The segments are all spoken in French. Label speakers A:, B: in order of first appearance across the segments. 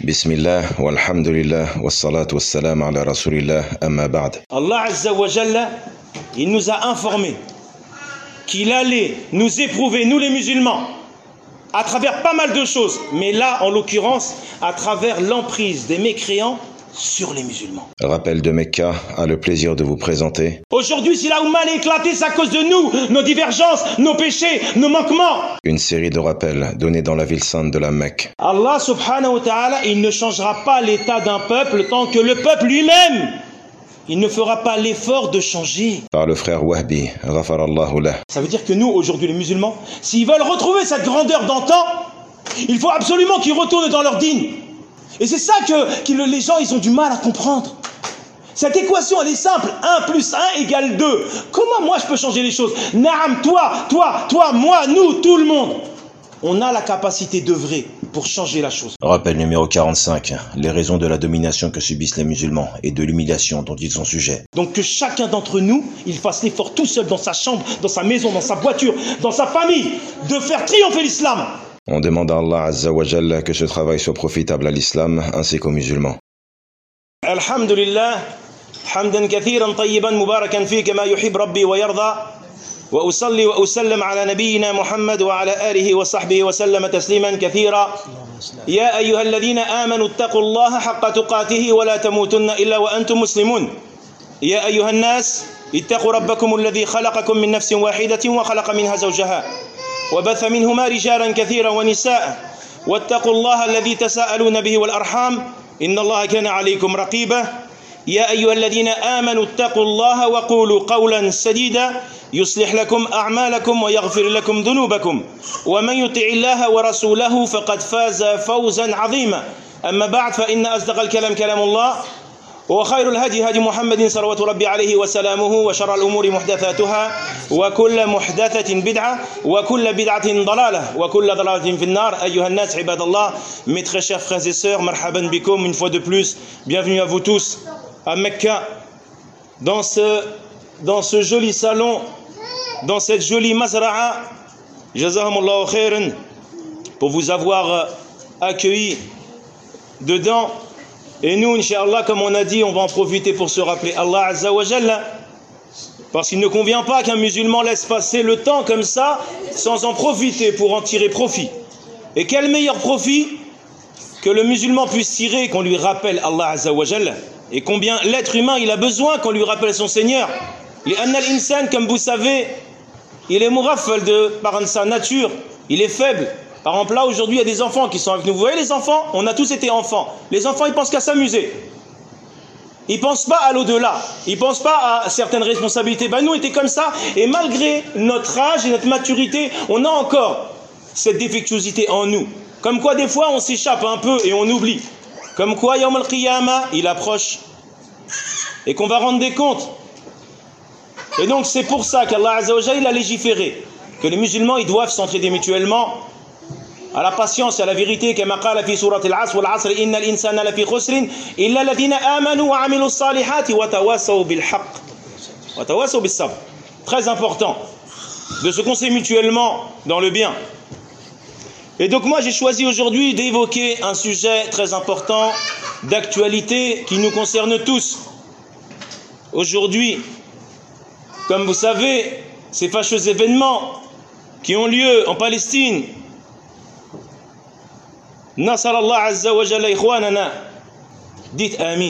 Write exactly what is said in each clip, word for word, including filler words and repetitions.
A: Bismillah, walhamdulillah, wassalatu wassalam ala rasulillah, amma ba'd.
B: Allah Azza wa Jalla, il nous a informé qu'il allait nous éprouver, nous les musulmans, à travers pas mal de choses, mais là, en l'occurrence, à travers l'emprise des mécréants sur les musulmans.
A: Rappel de Mecca a le plaisir de vous présenter.
B: Aujourd'hui, si la Oumma est éclatée, c'est à cause de nous, nos divergences, nos péchés, nos manquements.
A: Une série de rappels donnés dans la ville sainte de la Mecque.
B: Allah subhanahu wa ta'ala, il ne changera pas l'état d'un peuple tant que le peuple lui-même, il ne fera pas l'effort de changer.
A: Par le frère Wahbi, ghafarallahu lah.
B: Ça veut dire que nous, aujourd'hui les musulmans, s'ils veulent retrouver cette grandeur d'antan, il faut absolument qu'ils retournent dans leur dîne. Et c'est ça que, que les gens ils ont du mal à comprendre. Cette équation elle est simple, un plus un égale deux. Comment moi je peux changer les choses? Naam, toi, toi, toi, moi, nous, tout le monde. On a la capacité d'œuvrer pour changer la chose.
A: Rappel numéro quarante-cinq, les raisons de la domination que subissent les musulmans et de l'humiliation dont ils sont sujets.
B: Donc que chacun d'entre nous, il fasse l'effort tout seul dans sa chambre, dans sa maison, dans sa voiture, dans sa famille, de faire triompher l'islam.
A: On demande à Allah Azza wa Jalla que ce travail soit profitable à l'islam ainsi qu'aux musulmans.
B: Alhamdulillah, hamdan kathiran tayyiban mubarakan fi kama yuhib rabbi wa yarda. وأصلي وأسلم على نبينا محمد وعلى آله وصحبه وسلم تسليما كثيرا يا أيها الذين آمنوا اتقوا الله حق تقاته ولا تموتن إلا وأنتم مسلمون يا أيها الناس اتقوا ربكم الذي خلقكم من نفس واحدة وخلق منها زوجها وبث منهما رجالا كثيرا ونساء واتقوا الله الذي تساءلون به والأرحام إن الله كان عليكم رقيبا يا أيها الذين آمنوا اتقوا الله وقولوا قولا سديدا يصلح لكم أعمالكم ويغفر لكم ذنوبكم ومن يطع الله ورسوله فقد فاز فوزا عظيما أما بعد فإن أصدق الكلام كلام الله وخير الهدي هدي محمد صلوات ربي عليه وسلامه وشر الأمور محدثاتها وكل محدثة بدعة وكل بدعة ضلالة وكل ضلالة في النار أيها الناس عباد الله. Mes très chers frères et sœurs, marhaban bikoum, une fois de plus, bienvenue à vous tous à Mecca, dans ce, dans ce joli salon, dans cette jolie mazra'a, jazahumullahu khairan, pour vous avoir accueillis dedans. Et nous, Inch'Allah, comme on a dit, on va en profiter pour se rappeler Allah Azza wa Jalla, parce qu'il ne convient pas qu'un musulman laisse passer le temps comme ça, sans en profiter pour en tirer profit. Et quel meilleur profit que le musulman puisse tirer, qu'on lui rappelle Allah Azza wa Jalla. Et combien l'être humain, il a besoin qu'on lui rappelle son Seigneur. Les annal insan, comme vous savez, il est mouraffal de par sa nature, il est faible. Par exemple, là, aujourd'hui, il y a des enfants qui sont avec nous. Vous voyez les enfants? On a tous été enfants. Les enfants, ils pensent qu'à s'amuser. Ils ne pensent pas à l'au-delà. Ils ne pensent pas à certaines responsabilités. Ben, nous, on était comme ça. Et malgré notre âge et notre maturité, on a encore cette défectuosité en nous. Comme quoi, des fois, on s'échappe un peu et on oublie. Comme quoi, Yawm al-Qiyamah, il approche. Et qu'on va rendre des comptes. Et donc, c'est pour ça qu'Allah Azza wa Jalla a légiféré. Que les musulmans, ils doivent s'entraider mutuellement. À la patience et à la vérité, كما قال في سورة العصر والعصر إن الإنسان لفي خسر إلا الذين آمنوا وعملوا الصالحات وتواصوا بالحق وتواصوا بالصبر. Très important de se conseiller mutuellement dans le bien. Et donc moi j'ai choisi aujourd'hui d'évoquer un sujet très important d'actualité qui nous concerne tous. Aujourd'hui, comme vous savez, ces fâcheux événements qui ont lieu en Palestine. Nasar Allah Azza wa Jalla ikhwanana. Dites Amin.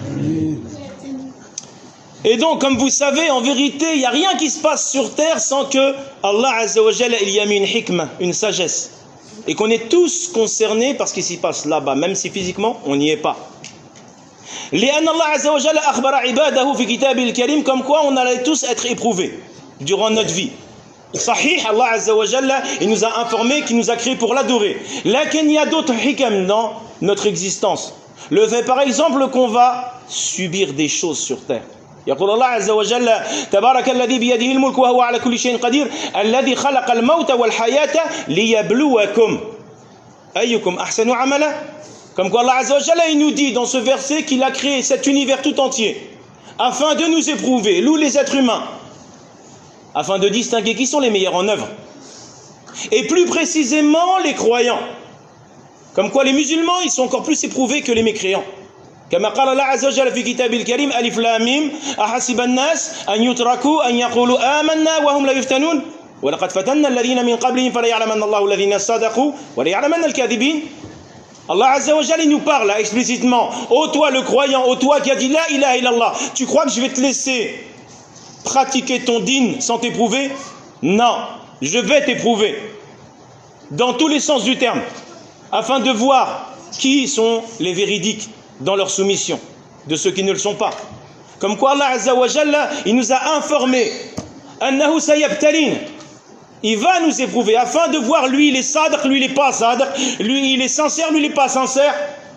B: Et donc, comme vous savez, en vérité, il n'y a rien qui se passe sur terre sans que Allah Azza wa Jalla il y a mis une hikmah, une sagesse. Et qu'on est tous concernés par ce qui s'y passe là-bas, même si physiquement, on n'y est pas. لأن الله عز وجل أخبر عباده في كتابه الكريم comme quoi on allait tous être éprouvés durant notre vie. Sahih, Allah Azza wa Jalla, il nous a informé qu'il nous a créés pour l'adorer. Là qu'il y a d'autres hikam dans notre existence. Le fait par exemple qu'on va subir des choses sur terre. يقول الله عز وجل تبارك الذي بيده الملك وهو على كل شيء قدير الذي خلق الموت والحياة ليبلوكم أيكم أحسن عملا. Comme quoi Allah Azza wa Jalla il nous dit dans ce verset qu'il a créé cet univers tout entier afin de nous éprouver, nous les êtres humains, afin de distinguer qui sont les meilleurs en œuvre. Et plus précisément les croyants. Comme quoi les musulmans, ils sont encore plus éprouvés que les mécréants. كما قال الله عز وجل في كتابه الكريم ألف لام ميم أحسب الناس أن يتركوا أن يقولوا آمنا وهم لا يفتنون ولقد فتنا الذين من قبلهم فلا يعلمن الله الذين صدقوا ولا يعلمن الكاذبين. Allah Azza wa Jalla nous parle là, explicitement. Ô toi le croyant, ô toi qui a dit la ilaha illallah, tu crois que je vais te laisser pratiquer ton dîn sans t'éprouver? Non, je vais t'éprouver dans tous les sens du terme, afin de voir qui sont les véridiques dans leur soumission, de ceux qui ne le sont pas. Comme quoi Allah Azza wa Jalla, il nous a informé annahu sayabtalin. Il va nous éprouver afin de voir lui il est sadr, lui il est pas sadr, lui il est sincère, lui il est pas sincère.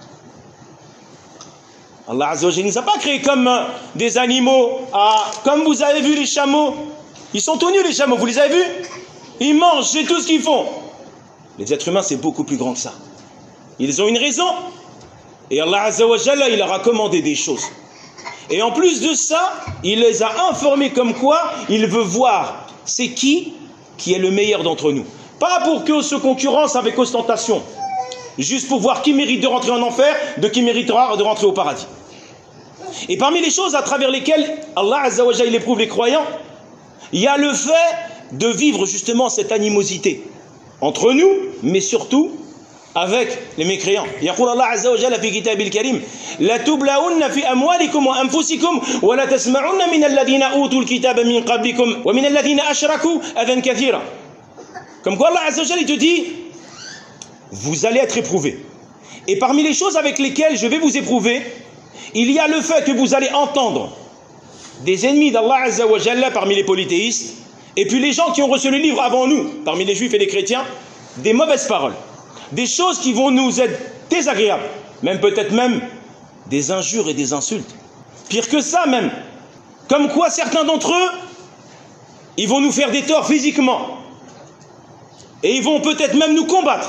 B: Allah Azza wa Jalla ne nous a pas créé comme des animaux, ah, comme vous avez vu les chameaux. Ils sont tout nus les chameaux, vous les avez vus? Ils mangent, c'est tout ce qu'ils font. Les êtres humains c'est beaucoup plus grand que ça. Ils ont une raison. Et Allah Azza wa Jalla il leur a commandé des choses. Et en plus de ça, il les a informés comme quoi il veut voir c'est qui qui est le meilleur d'entre nous. Pas pour qu'on se concurrence avec ostentation, juste pour voir qui mérite de rentrer en enfer, de qui méritera de rentrer au paradis. Et parmi les choses à travers lesquelles Allah Azza wa Jalla il éprouve les croyants, il y a le fait de vivre justement cette animosité entre nous, mais surtout avec les mécréants. يقول الله عز وجل في كتابه الكريم لا تبلون في أموالكم وأنفسكم ولا تسمعن من الذين أوتوا الكتاب من قبلكم ومن الذين أشركوا أذى كثيرا. Comme quoi Allah Azza wa Jalla il te dit vous allez être éprouvés. Et parmi les choses avec lesquelles je vais vous éprouver, il y a le fait que vous allez entendre des ennemis d'Allah Azza wa Jalla parmi les polythéistes et puis les gens qui ont reçu le livre avant nous, parmi les juifs et les chrétiens, des mauvaises paroles. Des choses qui vont nous être désagréables, même peut-être même des injures et des insultes. Pire que ça même, comme quoi certains d'entre eux, ils vont nous faire des torts physiquement. Et ils vont peut-être même nous combattre.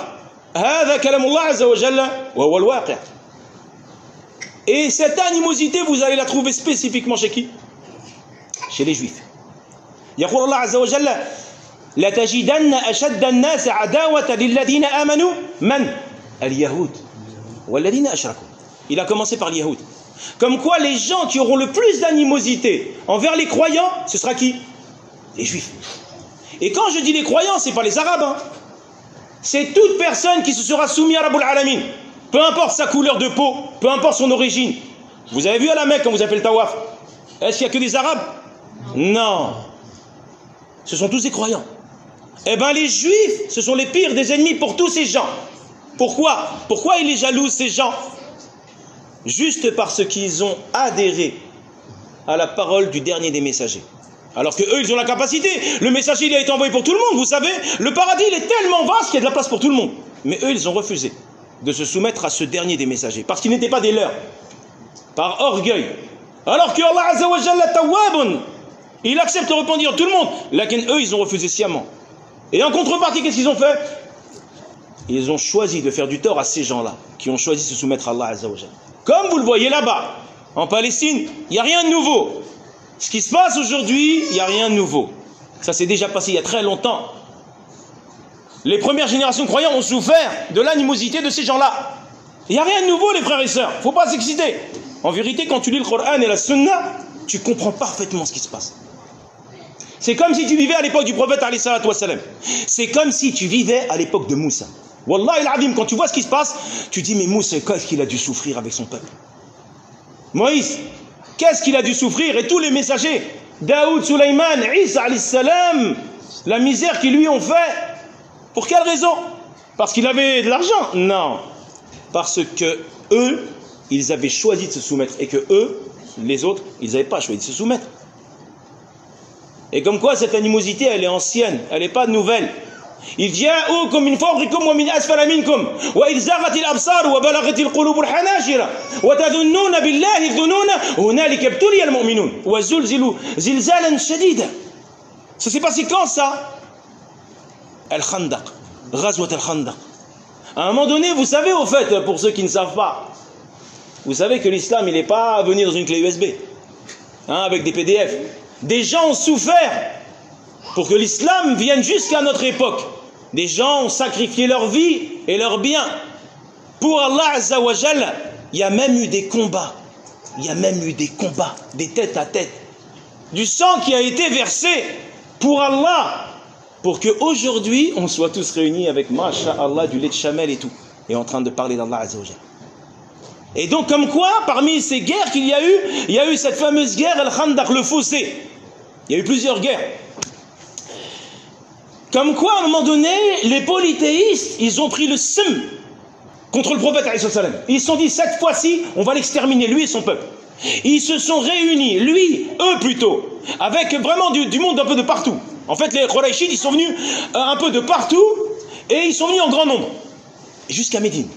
B: Et cette animosité, vous allez la trouver spécifiquement chez qui? Chez les juifs. يقول الله عز وجل لتجدن أشد الناس عداوة للذين آمنوا من اليهود والذين أشركوا. Il a commencé par les Yahoud. Comme quoi les gens qui auront le plus d'animosité envers les croyants, ce sera qui? Les juifs. Et quand je dis les croyants, c'est pas les arabes. Hein. C'est toute personne qui se sera soumise à Rabbul Alamin. Peu importe sa couleur de peau, peu importe son origine. Vous avez vu à la Mecque quand vous avez fait le tawaf? Est-ce qu'il n'y a que des arabes? Non. Ce sont tous des croyants. Eh bien les juifs, ce sont les pires des ennemis pour tous ces gens. Pourquoi? Pourquoi ils les jalousent ces gens? Juste parce qu'ils ont adhéré à la parole du dernier des messagers. Alors que eux, ils ont la capacité. Le messager, il a été envoyé pour tout le monde, vous savez. Le paradis, il est tellement vaste qu'il y a de la place pour tout le monde. Mais eux, ils ont refusé de se soumettre à ce dernier des messagers. Parce qu'ils n'étaient pas des leurs. Par orgueil. Alors que Allah Azza wa Jalla tawwabun, il accepte de repentir tout le monde. Lakin eux, ils ont refusé sciemment. Et en contrepartie, qu'est-ce qu'ils ont fait? Ils ont choisi de faire du tort à ces gens-là, qui ont choisi de se soumettre à Allah Azza wa Jalla. Comme vous le voyez là-bas, en Palestine, il n'y a rien de nouveau. Ce qui se passe aujourd'hui, il n'y a rien de nouveau. Ça s'est déjà passé il y a très longtemps. Les premières générations de croyants ont souffert de l'animosité de ces gens-là. Il n'y a rien de nouveau, les frères et sœurs. Il ne faut pas s'exciter. En vérité, quand tu lis le Coran et la Sunna, tu comprends parfaitement ce qui se passe. C'est comme si tu vivais à l'époque du prophète alayhi salatu wassalam. C'est comme si tu vivais à l'époque de Moussa. Wallah il-adim, quand tu vois ce qui se passe, tu dis mais Moussa, qu'est-ce qu'il a dû souffrir avec son peuple? Moïse, qu'est-ce qu'il a dû souffrir? Et tous les messagers, Daoud, Sulaiman, Isa alayhi salam, la misère qu'ils lui ont fait. Pour quelle raison? Parce qu'il avait de l'argent? Non. Parce que eux, ils avaient choisi de se soumettre et que eux, les autres, ils n'avaient pas choisi de se soumettre. Et comme quoi cette animosité, elle est ancienne, elle n'est pas nouvelle. Il جاءوكم من فوقكم ومن أسفل منكم وإذ زاغت الأبصار وبلغت القلوب الحناجر وتظنون بالله الظنون هنالك ابتلي المؤمنون وزلزلوا زلزالا شديدا. Ça s'est passé quand ça? Al-Khandaq, Ghazwat al-Khandaq. À un moment donné, vous savez au fait, pour ceux qui ne savent pas, vous savez que l'islam il n'est pas venu dans une clé U S B, hein, avec des P D F. Des gens ont souffert pour que l'islam vienne jusqu'à notre époque. Des gens ont sacrifié leur vie et leurs biens pour Allah Azza wa Jalla. Il y a même eu des combats. Il y a même eu des combats, des têtes à tête. Du sang qui a été versé pour Allah. Pour qu'aujourd'hui, on soit tous réunis avec, masha'Allah, du lait de chamel et tout. Et en train de parler d'Allah Azza wa Jalla. Et donc, comme quoi, parmi ces guerres qu'il y a eu, il y a eu cette fameuse guerre, Al-Khandaq, le fossé. Il y a eu plusieurs guerres. Comme quoi, à un moment donné, les polythéistes, ils ont pris le seum contre le prophète. Ils se sont dit, cette fois-ci, on va l'exterminer, lui et son peuple. Ils se sont réunis, lui, eux plutôt, avec vraiment du, du monde un peu de partout. En fait, les Qurayshites, ils sont venus euh, un peu de partout, et ils sont venus en grand nombre, jusqu'à Médine.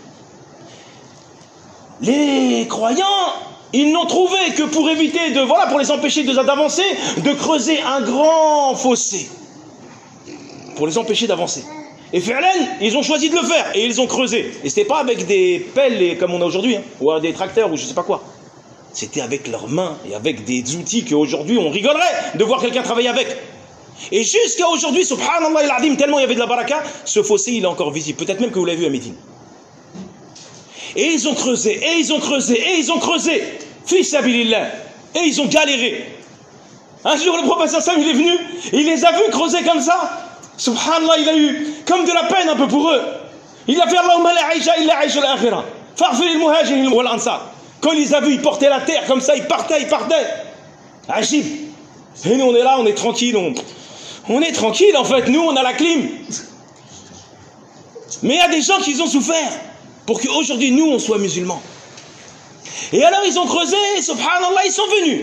B: Les croyants, ils n'ont trouvé que pour éviter de, voilà, pour les empêcher d'avancer, de creuser un grand fossé. Pour les empêcher d'avancer. Et Fi'lan, ils ont choisi de le faire, et ils ont creusé. Et c'était pas avec des pelles, comme on a aujourd'hui, hein, ou des tracteurs, ou je sais pas quoi. C'était avec leurs mains, et avec des outils qu'aujourd'hui, on rigolerait de voir quelqu'un travailler avec. Et jusqu'à aujourd'hui, subhanallah il-azim, tellement il y avait de la baraka, ce fossé, il est encore visible. Peut-être même que vous l'avez vu à Médine. Et ils ont creusé, et ils ont creusé, et ils ont creusé. Fi sabilillah. Et ils ont galéré. Un jour, le prophète sallallahu alayhi wa sallam, il est venu, il les a vus creuser comme ça. Subhanallah, il a eu comme de la peine un peu pour eux. Il a fait Allahumma la aisha illa aisha al-akhirah. Farfir al-muhajirin wal ansar. Quand il les a vus, ils portaient la terre comme ça, ils partaient, ils partaient. Agib. Et nous, on est là, on est tranquille. On, on est tranquille, en fait. Nous, on a la clim. Mais il y a des gens qui ont souffert pour qu'aujourd'hui, nous, on soit musulmans. Et alors, ils ont creusé, subhanallah, ils sont venus.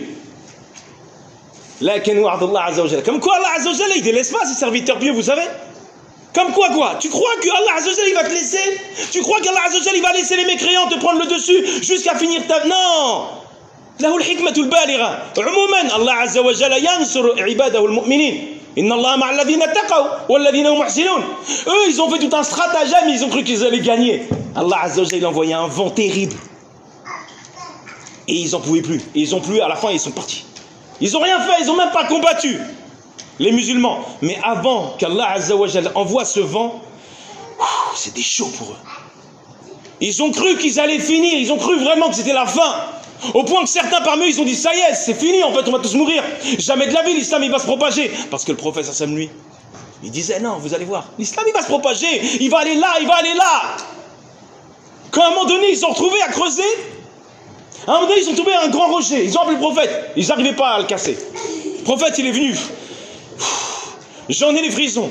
B: Comme quoi, Allah Azza wa Jalla, il ne délaisse pas ses serviteurs pieux, vous savez. Comme quoi, quoi? Tu crois que Allah Azza wa Jalla, il va te laisser? Tu crois qu'Allah Azza wa Jalla, il va laisser les mécréants te prendre le dessus jusqu'à finir ta... Non! له الحكمة البالغة. عموما الله عز وجل ينصر عباده المؤمنين. إن الله مع الذين اتقوا والذين هم محسنون. Eux, ils ont fait tout un stratagème, ils ont cru qu'ils allaient gagner. Allah Azza wa Jalla, il a envoyé un vent terrible. Et ils n'en pouvaient plus. Et ils ont plu, à la fin, ils sont partis. Ils n'ont rien fait, ils n'ont même pas combattu, les musulmans. Mais avant qu'Allah Azza wa Jalla envoie ce vent, c'était chaud pour eux. Ils ont cru qu'ils allaient finir, ils ont cru vraiment que c'était la fin. Au point que certains parmi eux, ils ont dit, ça y est, c'est fini, en fait, on va tous mourir. Jamais de la vie, l'islam, il va se propager. Parce que le prophète, ça lui, il disait, non, vous allez voir, l'islam, il va se propager, il va aller là, il va aller là. Quand à un moment donné, ils se sont retrouvés à creuser, à un moment donné, ils ont trouvé un grand rocher. Ils ont appelé le prophète. Ils n'arrivaient pas à le casser. Le prophète, il est venu. J'en ai les frissons.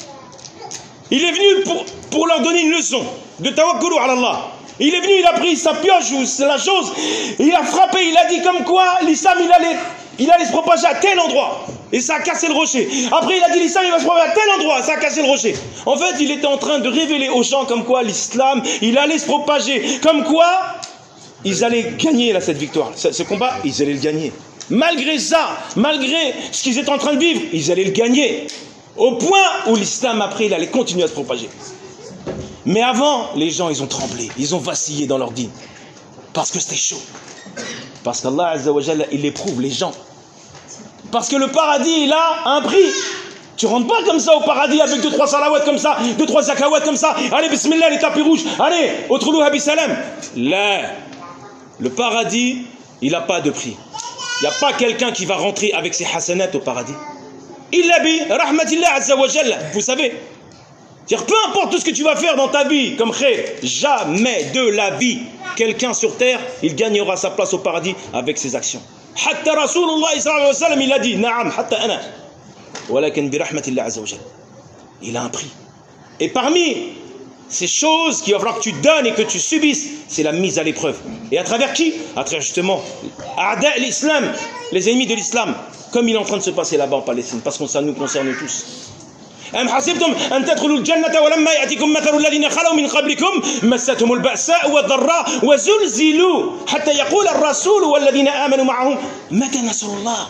B: Il est venu pour, pour leur donner une leçon de tawakkulu ala Allah. Il est venu, il a pris sa pioche ou c'est la chose. Il a frappé, il a dit comme quoi l'islam, il allait, il allait se propager à tel endroit. Et ça a cassé le rocher. Après, il a dit l'islam, il va se propager à tel endroit. Ça a cassé le rocher. En fait, il était en train de révéler aux gens comme quoi l'islam, il allait se propager. Comme quoi ils allaient gagner là, cette victoire. Ce, ce combat, ils allaient le gagner. Malgré ça, malgré ce qu'ils étaient en train de vivre, ils allaient le gagner. Au point où l'islam, après, il allait continuer à se propager. Mais avant, les gens, ils ont tremblé. Ils ont vacillé dans leur dîne. Parce que c'était chaud. Parce qu'Allah Azza wa Jalla, il éprouve les gens. Parce que le paradis, il a un prix. Tu rentres pas comme ça au paradis avec deux, trois salawats comme ça, deux, trois zakawats comme ça. Allez, bismillah, les tapis rouges. Allez, autrlouha bisalam. Là. Le paradis, il n'a pas de prix. Il n'y a pas quelqu'un qui va rentrer avec ses hasanats au paradis. Illa bi rahmatillah azza wa jalla. Vous savez, c'est-à-dire, peu importe tout ce que tu vas faire dans ta vie, comme khayr, jamais de la vie, quelqu'un sur terre, il gagnera sa place au paradis avec ses actions. Hatta Rasulullah sallallahu alayhi wa sallam, il a dit, na'am, hatta ana. Walakin bi rahmatillah azza wa jalla. Il a un prix. Et parmi ces choses qu'il va falloir que tu donnes et que tu subisses, c'est la mise à l'épreuve. Et à travers qui? À travers justement A'da l'islam, les ennemis de l'islam, comme il est en train de se passer là-bas en Palestine, parce que ça nous concerne tous. أم حسبتم أن تدخلوا الجنة ولما يأتكم مثل الذين خلوا من قبلكم مستهم البأساء والضراء وزلزلوا حتى يقول الرسول والذين آمنوا معهم متى نصر الله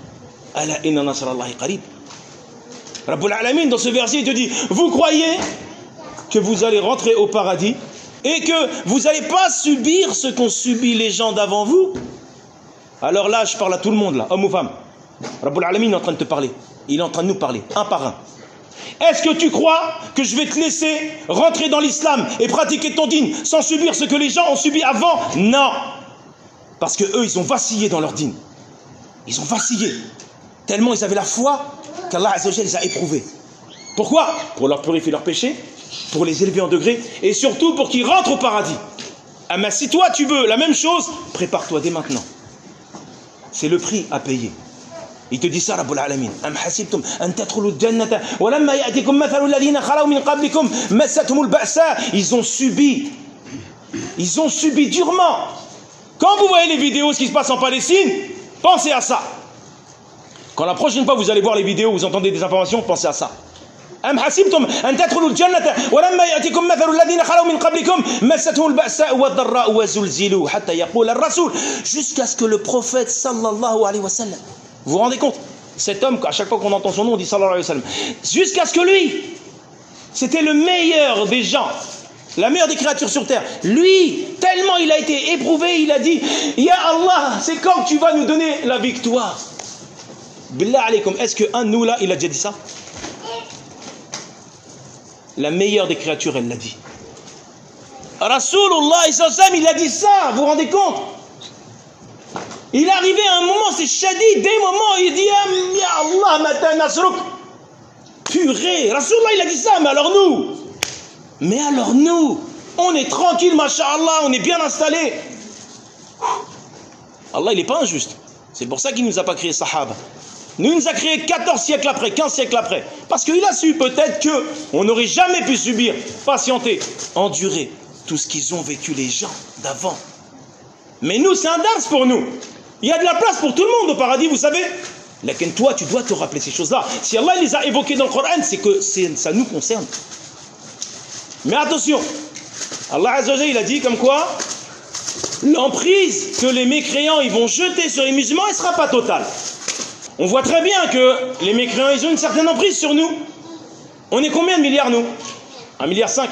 B: ألا إن نصر الله قريب. Rabbul Alamin dans ce verset il te dit, vous croyez que vous allez rentrer au paradis et que vous n'allez pas subir ce qu'ont subi les gens d'avant vous? Alors là je parle à tout le monde là, homme ou femme. Rabbul Alamin est en train de te parler, il est en train de nous parler un par un. Est-ce que tu crois que je vais te laisser rentrer dans l'islam et pratiquer ton dîn sans subir ce que les gens ont subi avant? Non. Parce que eux, ils ont vacillé dans leur dîn. Ils ont vacillé. Tellement ils avaient la foi qu'Allah Azza wa Jalla les a éprouvés. Pourquoi? Pour leur purifier leurs péchés, pour les élever en degrés et surtout pour qu'ils rentrent au paradis. Ah mais si toi tu veux la même chose, prépare-toi dès maintenant. C'est le prix à payer. Il te dit ça, Rabbul Alamin. Am hasibtum an tadkhulu al-jannata wa lamma ya'tikum mathalu alladhina khalaw min qablikum massathumul ba'sa. Ils ont subi. Ils ont subi durement. Quand vous voyez les vidéos ce qui se passe en Palestine, pensez à ça. Quand la prochaine fois vous allez voir les vidéos, vous entendez des informations, pensez à ça. أم حسبتم أن تدخلوا الجنة ولما يأتكم مثل الذين خلوا من قبلكم مستهم البأساء والضراء وزلزلوا حتى يقول الرسول jusqu'à ce que le prophète sallallahu alayhi wa sallam, vous vous rendez compte, cet homme à chaque fois qu'on entend son nom on dit sallallahu alayhi wa sallam, jusqu'à ce que lui c'était le meilleur des gens, la meilleure des créatures sur terre, lui tellement il a été éprouvé, il a dit Ya Allah, c'est quand tu vas nous donner la victoire. Billah alaykum, est-ce qu'un de nous là il a déjà dit ça? La meilleure des créatures, elle l'a dit. Rasulullah, il a dit ça, vous vous rendez compte? Il est arrivé à un moment, c'est shadid, des moments, il dit Ya Allah, mata nasruk. Purée, Rasulullah, il a dit ça, mais alors nous Mais alors nous, on est tranquille, masha'Allah, on est bien installé. Allah, il n'est pas injuste. C'est pour ça qu'il ne nous a pas créé Sahaba. Nous, il nous a créé quatorze siècles après, quinze siècles après. Parce qu'il a su peut-être qu'on n'aurait jamais pu subir, patienter, endurer tout ce qu'ils ont vécu les gens d'avant. Mais nous, c'est un dars pour nous. Il y a de la place pour tout le monde au paradis, vous savez. Mais toi, tu dois te rappeler ces choses-là. Si Allah les a évoquées dans le Coran, c'est que ça nous concerne. Mais attention, Allah Azza wa Jalla, il a dit comme quoi l'emprise que les mécréants ils vont jeter sur les musulmans, elle ne sera pas totale. On voit très bien que les mécréants, ils ont une certaine emprise sur nous. On est combien de milliards, nous? Un milliard cinq?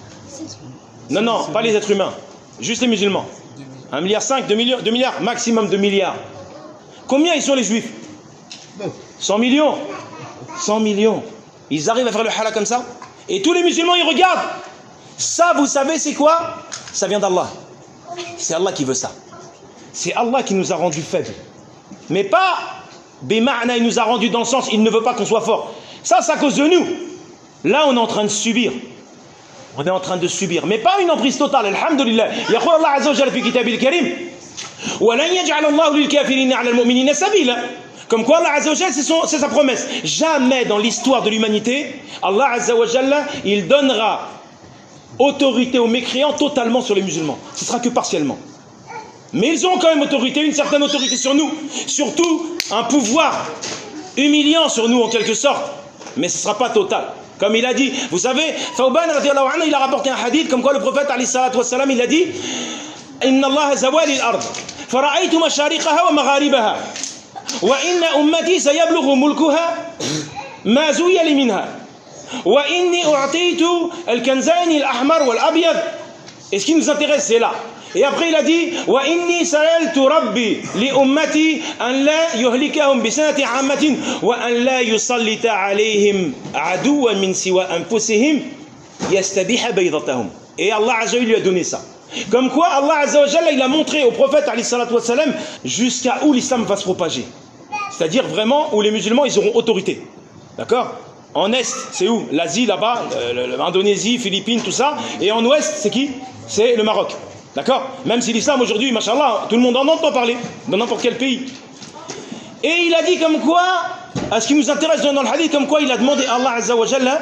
B: Non, non, pas les êtres humains. Juste les musulmans. Un milliard cinq, deux milliards, deux milliards, maximum deux milliards. Combien ils sont les juifs? Cent millions. Cent millions. Ils arrivent à faire le halal comme ça? Et tous les musulmans, ils regardent. Ça, vous savez, c'est quoi? Ça vient d'Allah. C'est Allah qui veut ça. C'est Allah qui nous a rendus faibles. Mais pas... Bima'na, il nous a rendu dans le sens, il ne veut pas qu'on soit fort. Ça, c'est à cause de nous. Là, on est en train de subir. On est en train de subir. Mais pas une emprise totale. Alhamdulillah. Yaqul Allah Azza wa Jalla fi kitabil karim. Wa lan yaj'al Allahu lil kafirina 'ala al mu'minina sabila. Comme quoi Allah Azza wa Jalla, c'est sa promesse. Jamais dans l'histoire de l'humanité, Allah Azza wa Jalla, il donnera autorité aux mécréants totalement sur les musulmans. Ce sera que partiellement. Mais ils ont quand même autorité, une certaine autorité sur nous. Surtout un pouvoir humiliant sur nous en quelque sorte. Mais ce ne sera pas total. Comme il a dit, vous savez, Thawban radiyallahu anhu, il a rapporté un hadith comme quoi le prophète alayhi salatu wassalam, il a dit Inna Allah zawali al-ard, fara'aytu mashariqaha wa magharibaha, wa inna ummati sayablughu mulkuha ma zuya li minha, wa inni u'titu al-kanzayn al-ahmar wal-abyad. Et ce qui nous intéresse, c'est là. Et après il a dit wa inni sa'altu rabbi li ummati an la yuhlikahum bi sanati 'ammatin wa an la yusallita 'alayhim 'aduwan min siwa anfusihim yastabiha baydatahum. Et Allah Azza wa Jalla lui a donné ça. Comme quoi Allah Azza wa Jalla il a montré au prophète alayhi salatu wassalam jusqu'à où l'islam va se propager. C'est-à-dire vraiment où les musulmans ils auront autorité. D'accord? En est, c'est où? L'Asie là-bas, l'Indonésie, Philippines, tout ça. Et en ouest, c'est qui? C'est le Maroc. D'accord? Même si l'islam aujourd'hui, machallah, tout le monde en entend parler, dans n'importe quel pays. Et il a dit comme quoi, à ce qui nous intéresse dans le hadith, comme quoi il a demandé à Allah Azza wa Jalla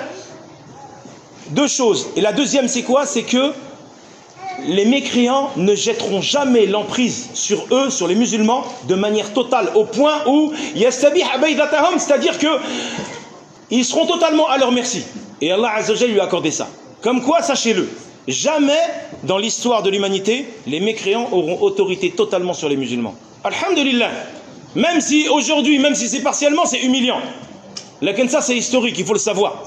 B: deux choses. Et la deuxième, c'est quoi? C'est que les mécréants ne jetteront jamais l'emprise sur eux, sur les musulmans, de manière totale, au point où yastabiha baydatahum, c'est-à-dire que ils seront totalement à leur merci. Et Allah Azza wa Jalla lui a accordé ça. Comme quoi, sachez-le, jamais dans l'histoire de l'humanité, les mécréants auront autorité totalement sur les musulmans. Alhamdulillah. Même si aujourd'hui, même si c'est partiellement, c'est humiliant. Lakin ça, c'est historique, il faut le savoir.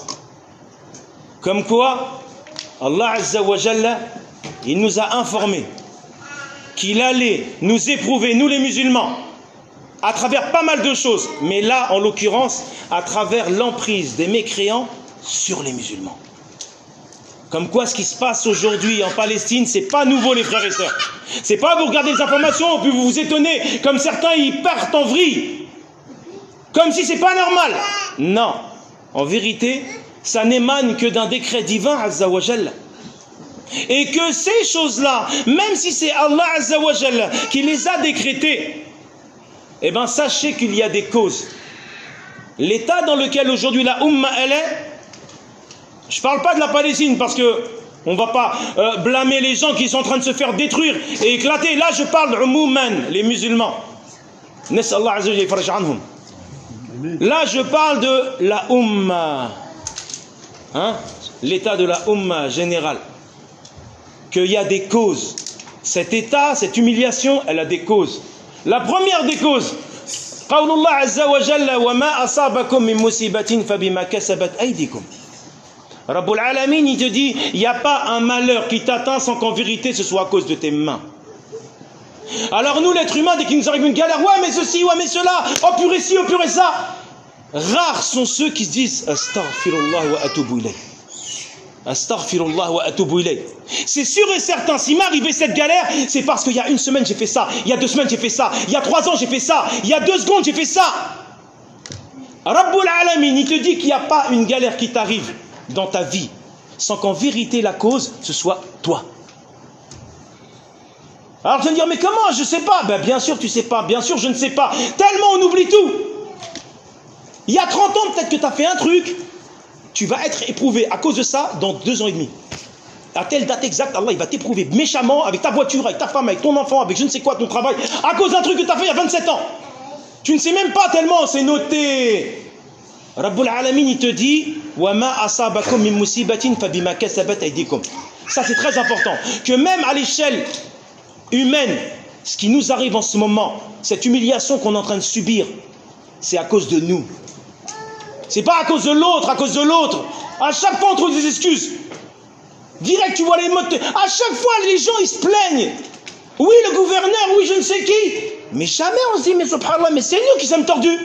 B: Comme quoi, Allah Azza wa Jalla, il nous a informé qu'il allait nous éprouver, nous les musulmans, à travers pas mal de choses. Mais là, en l'occurrence, à travers l'emprise des mécréants sur les musulmans. Comme quoi, ce qui se passe aujourd'hui en Palestine, c'est pas nouveau, les frères et sœurs. C'est pas vous regardez les informations, puis vous vous étonnez, comme certains ils partent en vrille, comme si c'est pas normal. Non, en vérité, ça n'émane que d'un décret divin, Azza wa Jalla. Et que ces choses-là, même si c'est Allah Azza wa Jalla qui les a décrétées, eh bien sachez qu'il y a des causes. L'état dans lequel aujourd'hui la Ummah elle est, je ne parle pas de la Palestine parce que on ne va pas euh, blâmer les gens qui sont en train de se faire détruire et éclater. Là, je parle d'Umouman, les musulmans. Là, je parle de la Ummah. Hein? L'état de la Ummah générale. Qu'il y a des causes. Cet état, cette humiliation, elle a des causes. La première des causes, Qawlullah Azza wa Jalla wa ma asabakum min musibatin fabima kasabat aydikum. Rabbul Alamin, il te dit, il n'y a pas un malheur qui t'atteint sans qu'en vérité ce soit à cause de tes mains. Alors nous, l'être humain, dès qu'il nous arrive une galère, ouais mais ceci, ouais mais cela, oh purée ci, oh purée ça. Rares sont ceux qui se disent, astaghfirullah wa atubu ilayh. Astaghfirullah wa atubu ilayh. C'est sûr et certain, s'il m'arrivait cette galère, c'est parce qu'il y a une semaine j'ai fait ça, il y a deux semaines j'ai fait ça, il y a trois ans j'ai fait ça, il y a deux secondes j'ai fait ça. Rabbul Alamin, il te dit qu'il n'y a pas une galère qui t'arrive dans ta vie sans qu'en vérité la cause ce soit toi. Alors tu vas me dire mais comment, je ne sais pas. Ben bien sûr tu ne sais pas, bien sûr je ne sais pas, tellement on oublie tout. Il y a trente ans peut-être que tu as fait un truc, tu vas être éprouvé à cause de ça dans deux ans et demi. À telle date exacte, Allah il va t'éprouver méchamment avec ta voiture, avec ta femme, avec ton enfant, avec je ne sais quoi, ton travail, à cause d'un truc que tu as fait il y a vingt-sept ans. Tu ne sais même pas tellement, c'est noté. Rabbul Alamin il te dit wa ma asabakum min musibatin fabima kasabat aydikum. Ça c'est très important, que même à l'échelle humaine, ce qui nous arrive en ce moment, cette humiliation qu'on est en train de subir, c'est à cause de nous. C'est pas à cause de l'autre, à cause de l'autre. À chaque fois on trouve des excuses. Direct tu vois les mots. À chaque fois les gens ils se plaignent. Oui le gouverneur, oui je ne sais qui. Mais jamais on se dit mais subhanallah, mais c'est nous qui sommes tordus.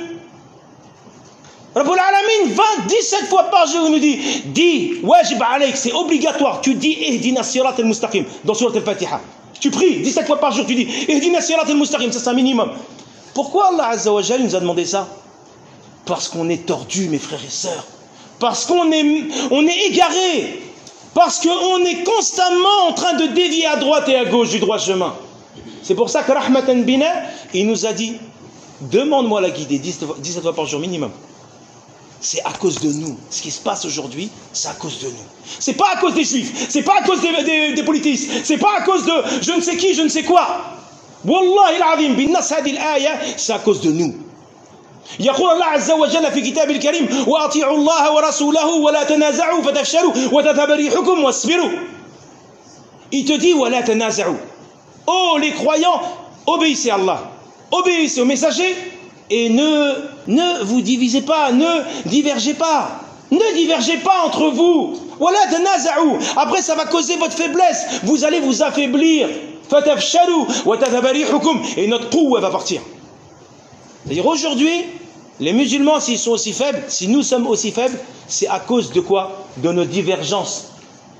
B: Rabbul Alamin vingt, dix-sept fois par jour il nous dit, dis, wajib alayk, c'est obligatoire, tu dis ihdina sirat al-mustaqim dans surat al-Fatiha. Tu pries dix-sept fois par jour, tu dis ihdina sirat al-mustaqim, ça c'est un minimum. Pourquoi Allah Azza wa Jalla nous a demandé ça? Parce qu'on est tordus, mes frères et sœurs. Parce qu'on est, on est égarés. Parce qu'on est constamment en train de dévier à droite et à gauche du droit chemin. C'est pour ça que Rahmatan Bina, il nous a dit, demande-moi la guider dix-sept fois par jour minimum. C'est à cause de nous. Ce qui se passe aujourd'hui, c'est à cause de nous. C'est pas à cause des juifs, c'est pas à cause des, des, des politistes, c'est pas à cause de je ne sais qui, je ne sais quoi. Wallahi al-azim, bin-nas hadi al-aya, c'est à cause de nous. يقول الله عز وجل في كتابه الكريم وأطيعوا الله ورسوله ولا تنازعوا فتفشلوا وتذهب ريحكم واصبروا. Il te dit ولا تنازعوا. Oh les croyants, obéissez à Allah, obéissez aux messagers et ne, ne vous divisez pas, ne divergez pas, ne divergez pas entre vous. ولا تنازعوا. Après ça va causer votre faiblesse, vous allez vous affaiblir. فتفشلوا وتذهب ريحكم. Et notre quwwa va partir. C'est-à-dire aujourd'hui, les musulmans, s'ils sont aussi faibles, si nous sommes aussi faibles, c'est à cause de quoi? De nos divergences.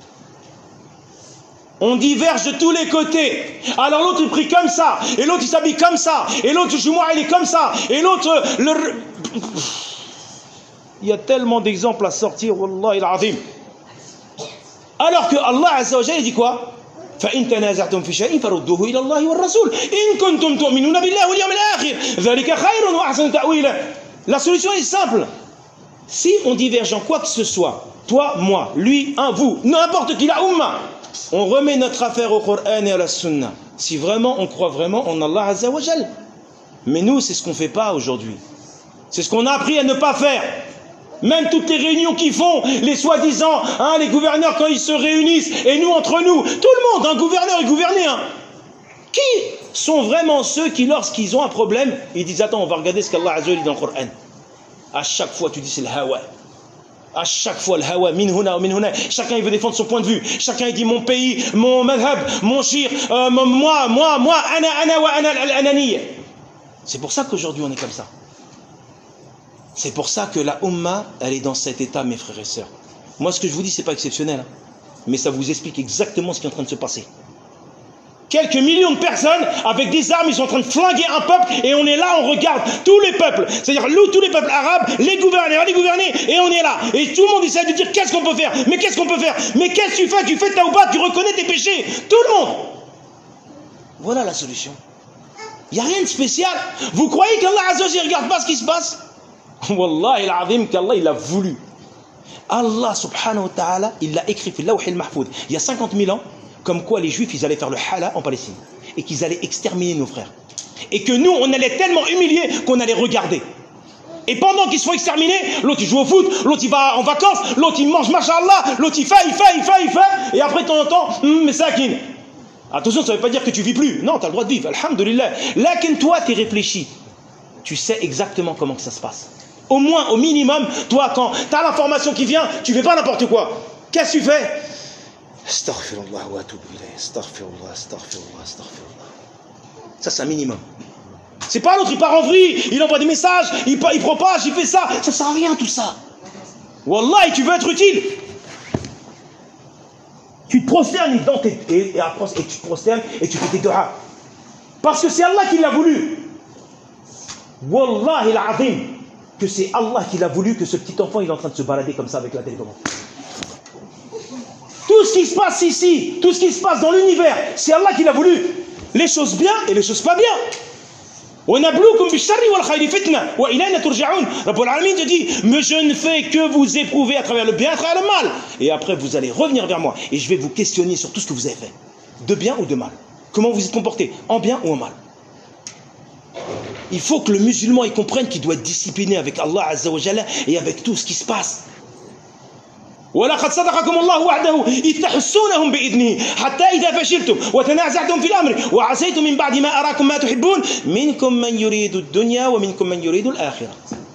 B: On diverge de tous les côtés. Alors l'autre il prie comme ça, et l'autre il s'habille comme ça, et l'autre le jumoua il est comme ça, et l'autre le... Il y a tellement d'exemples à sortir, wallahi al-azim. Alors que Allah Azza wa Jalla dit quoi? فإن تنازعتم في شيء فردوه إلى الله والرسول إن كنتم تؤمنون بالله واليوم الآخر ذلك خير وأحسن تأويلا. La solution est simple. Si on diverge en quoi que ce soit, toi, moi, lui, un, vous, n'importe qui, la Ummah, on remet notre affaire au Coran et à la Sunna. Si vraiment on croit vraiment en Allah Azza wa Jal. Mais nous, c'est ce qu'on ne fait pas aujourd'hui. C'est ce qu'on a appris à ne pas faire. Même toutes les réunions qu'ils font, les soi-disant, hein, les gouverneurs quand ils se réunissent, et nous entre nous, tout le monde, un gouverneur est gouverné. Hein. Qui sont vraiment ceux qui, lorsqu'ils ont un problème, ils disent attends, on va regarder ce qu'Allah Azza wa Jalla dit dans le Coran. À chaque fois, tu dis c'est le hawa. À chaque fois, le hawa, min huna ou min huna. Chacun il veut défendre son point de vue. Chacun il dit mon pays, mon madhab, mon shir, euh, moi, moi, moi, ana, ana wa ana al-ananiya. C'est pour ça qu'aujourd'hui on est comme ça. C'est pour ça que la Ummah, elle est dans cet état, mes frères et sœurs. Moi, ce que je vous dis, c'est pas exceptionnel, hein, mais ça vous explique exactement ce qui est en train de se passer. Quelques millions de personnes avec des armes, ils sont en train de flinguer un peuple et on est là, on regarde tous les peuples, c'est-à-dire nous, tous les peuples arabes, les gouverneurs, les gouvernés, et on est là. Et tout le monde essaie de dire qu'est-ce qu'on peut faire, mais qu'est-ce qu'on peut faire, mais qu'est-ce que tu fais, tu fais ta ouba, tu reconnais tes péchés, tout le monde. Voilà la solution. Il n'y a rien de spécial. Vous croyez qu'Allah Azza wa Jalla ne regarde pas ce qui se passe? Wallahi al-azim qu'Allah il a voulu. Allah subhanahu wa ta'ala, il l'a écrit في اللوح المحفوظ il y a cinquante mille ans, comme quoi les juifs ils allaient faire le hala en Palestine et qu'ils allaient exterminer nos frères. Et que nous on allait tellement humilier qu'on allait regarder. Et pendant qu'ils se font exterminer, l'autre il joue au foot, l'autre il va en vacances, l'autre il mange mashallah, l'autre il fait, il fait, il fait, il fait, et après de temps en temps, hum, mais ça kin. Attention, ça ne veut pas dire que tu vis plus. Non, tu as le droit de vivre, alhamdulillah. Là, toi, tu es réfléchi. Tu sais exactement comment que ça se passe. Au moins, au minimum, toi, quand tu as l'information qui vient, tu ne fais pas n'importe quoi. Qu'est-ce que tu fais? Astaghfirullah wa atubu ilayh. Astaghfirullah, astaghfirullah, astaghfirullah. Ça, c'est un minimum. C'est pas l'autre, il part en vrille, il envoie des messages, il, il propage, il fait ça. Ça ne sert à rien, tout ça. Wallah, tu veux être utile. Tu te prosternes dans tes, et, et, après, et tu te prosternes et tu fais tes doigts. Parce que c'est Allah qui l'a voulu. Wallahi al-azim, que c'est Allah qui l'a voulu que ce petit enfant il est en train de se balader comme ça avec la télécommande. Tout ce qui se passe ici, tout ce qui se passe dans l'univers, c'est Allah qui l'a voulu. Les choses bien et les choses pas bien. وَنَبْلُوكُمْ بِالشَّرِّ وَالْخَيْرِ فِتْنَةً وَإِلَيْنَا تُرْجَعُونَ. Rabbul Alamin te dit, mais je ne fais que vous éprouver à travers le bien, à travers le mal. Et après vous allez revenir vers moi et je vais vous questionner sur tout ce que vous avez fait. De bien ou de mal. Comment vous êtes comporté, en bien ou en mal. Il faut que le musulman il comprenne qu'il doit être discipliné avec Allah Azza wa Jalla et avec tout ce qui se passe. ولقد صدقكم الله وعده إذ تحسونهم بإذنه حتى إذا فشلتم وتنازعتم في الأمر وعصيتم من بعد ما أراكم ما تحبون منكم من يريد الدنيا ومنكم من يريد الآخرة.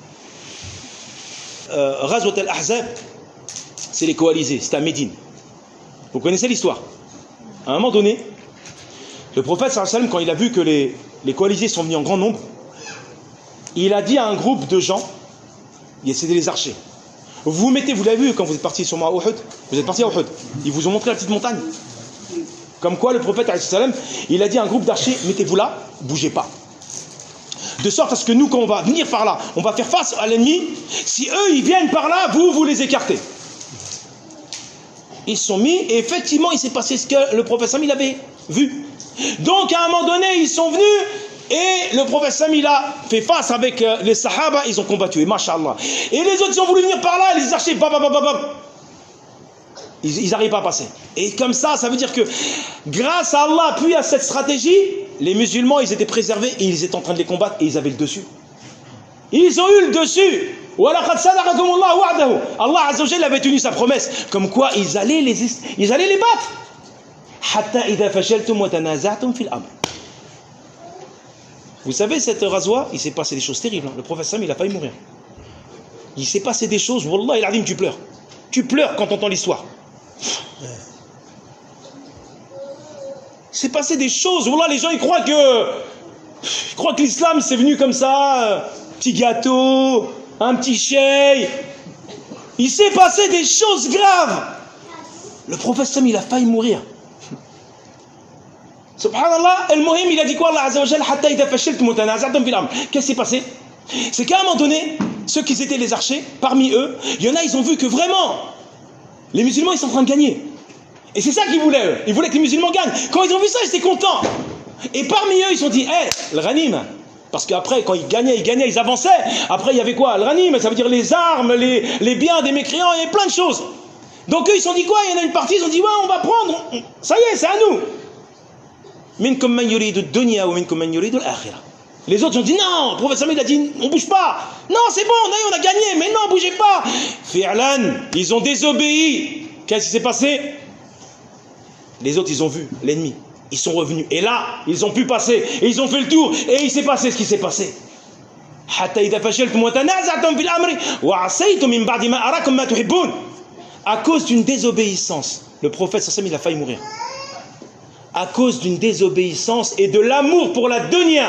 B: غزوة الأحزاب, c'est les coalisés, c'est à Médine. Vous connaissez l'histoire. À un moment donné, le prophète sallallahu alayhi wa sallam, quand il a vu que les, les coalisés sont venus en grand nombre, il a dit à un groupe de gens, c'était les archers, vous vous mettez, vous l'avez vu quand vous êtes partis sûrement à Uhud, vous êtes partis à Uhud, ils vous ont montré la petite montagne. Comme quoi le prophète alayhi salam, il a dit à un groupe d'archers, mettez-vous là, bougez pas. De sorte à ce que nous, quand on va venir par là, on va faire face à l'ennemi, si eux ils viennent par là, vous, vous les écartez. Ils se sont mis et effectivement il s'est passé ce que le prophète Sam il avait vu. Donc à un moment donné ils sont venus et le prophète Sam il a fait face avec les sahaba, ils ont combattu et mashallah. Et les autres ils ont voulu venir par là, les archers, bam, bam, bam, bam. Ils n'arrivent pas à passer. Et comme ça, ça veut dire que grâce à Allah, puis à cette stratégie, les musulmans ils étaient préservés et ils étaient en train de les combattre et ils avaient le dessus. Ils ont eu le dessus. Allah Azza wa Jalla avait tenu sa promesse, comme quoi ils allaient les, ils allaient les battre. Vous savez, cette razwa, il s'est passé des choses terribles. Hein. Le prophète Sam, il a failli mourir. Il s'est passé des choses, wallah, il a dit, tu pleures. Tu pleures quand tu entends l'histoire. Il s'est passé des choses, wallah, les gens, ils croient que, ils croient que l'islam, c'est venu comme ça, petit gâteau, un petit chey. Il s'est passé des choses graves. Le prophète Sam, il a failli mourir. Subhanallah, el-Muhim, il a dit quoi Allah Azza wa Jalla, hatta idha fashiltum wa tanaza'tum fil amr. Qu'est-ce qui s'est passé? C'est qu'à un moment donné, ceux qui étaient les archers, parmi eux, il y en a, ils ont vu que vraiment, les musulmans, ils sont en train de gagner. Et c'est ça qu'ils voulaient, eux. Ils voulaient que les musulmans gagnent. Quand ils ont vu ça, ils étaient contents. Et parmi eux, ils se sont dit, hé, hey, le ghanim. Parce qu'après, quand ils gagnaient, ils gagnaient, ils avançaient. Après, il y avait quoi? Le ghanim, ça veut dire les armes, les, les biens des mécréants, il y avait plein de choses. Donc eux, ils se sont dit quoi? Il y en a une partie, ils ont dit, ouais, on va prendre. Ça y est, c'est à nous. Minkum man yuridu ad-dunya wa minkum man yuridu al-akhirah. Les autres ont dit non, le prophète Sam il a dit on bouge pas. Non, c'est bon, on a, on a gagné, mais non, bougez pas. Fi'lan, ils ont désobéi. Qu'est-ce qui s'est passé? Les autres, ils ont vu l'ennemi. Ils sont revenus. Et là, ils ont pu passer. Et ils ont fait le tour. Et il s'est passé ce qui s'est passé. À cause d'une désobéissance, le prophète Sam il a failli mourir. À cause d'une désobéissance et de l'amour pour la dunya.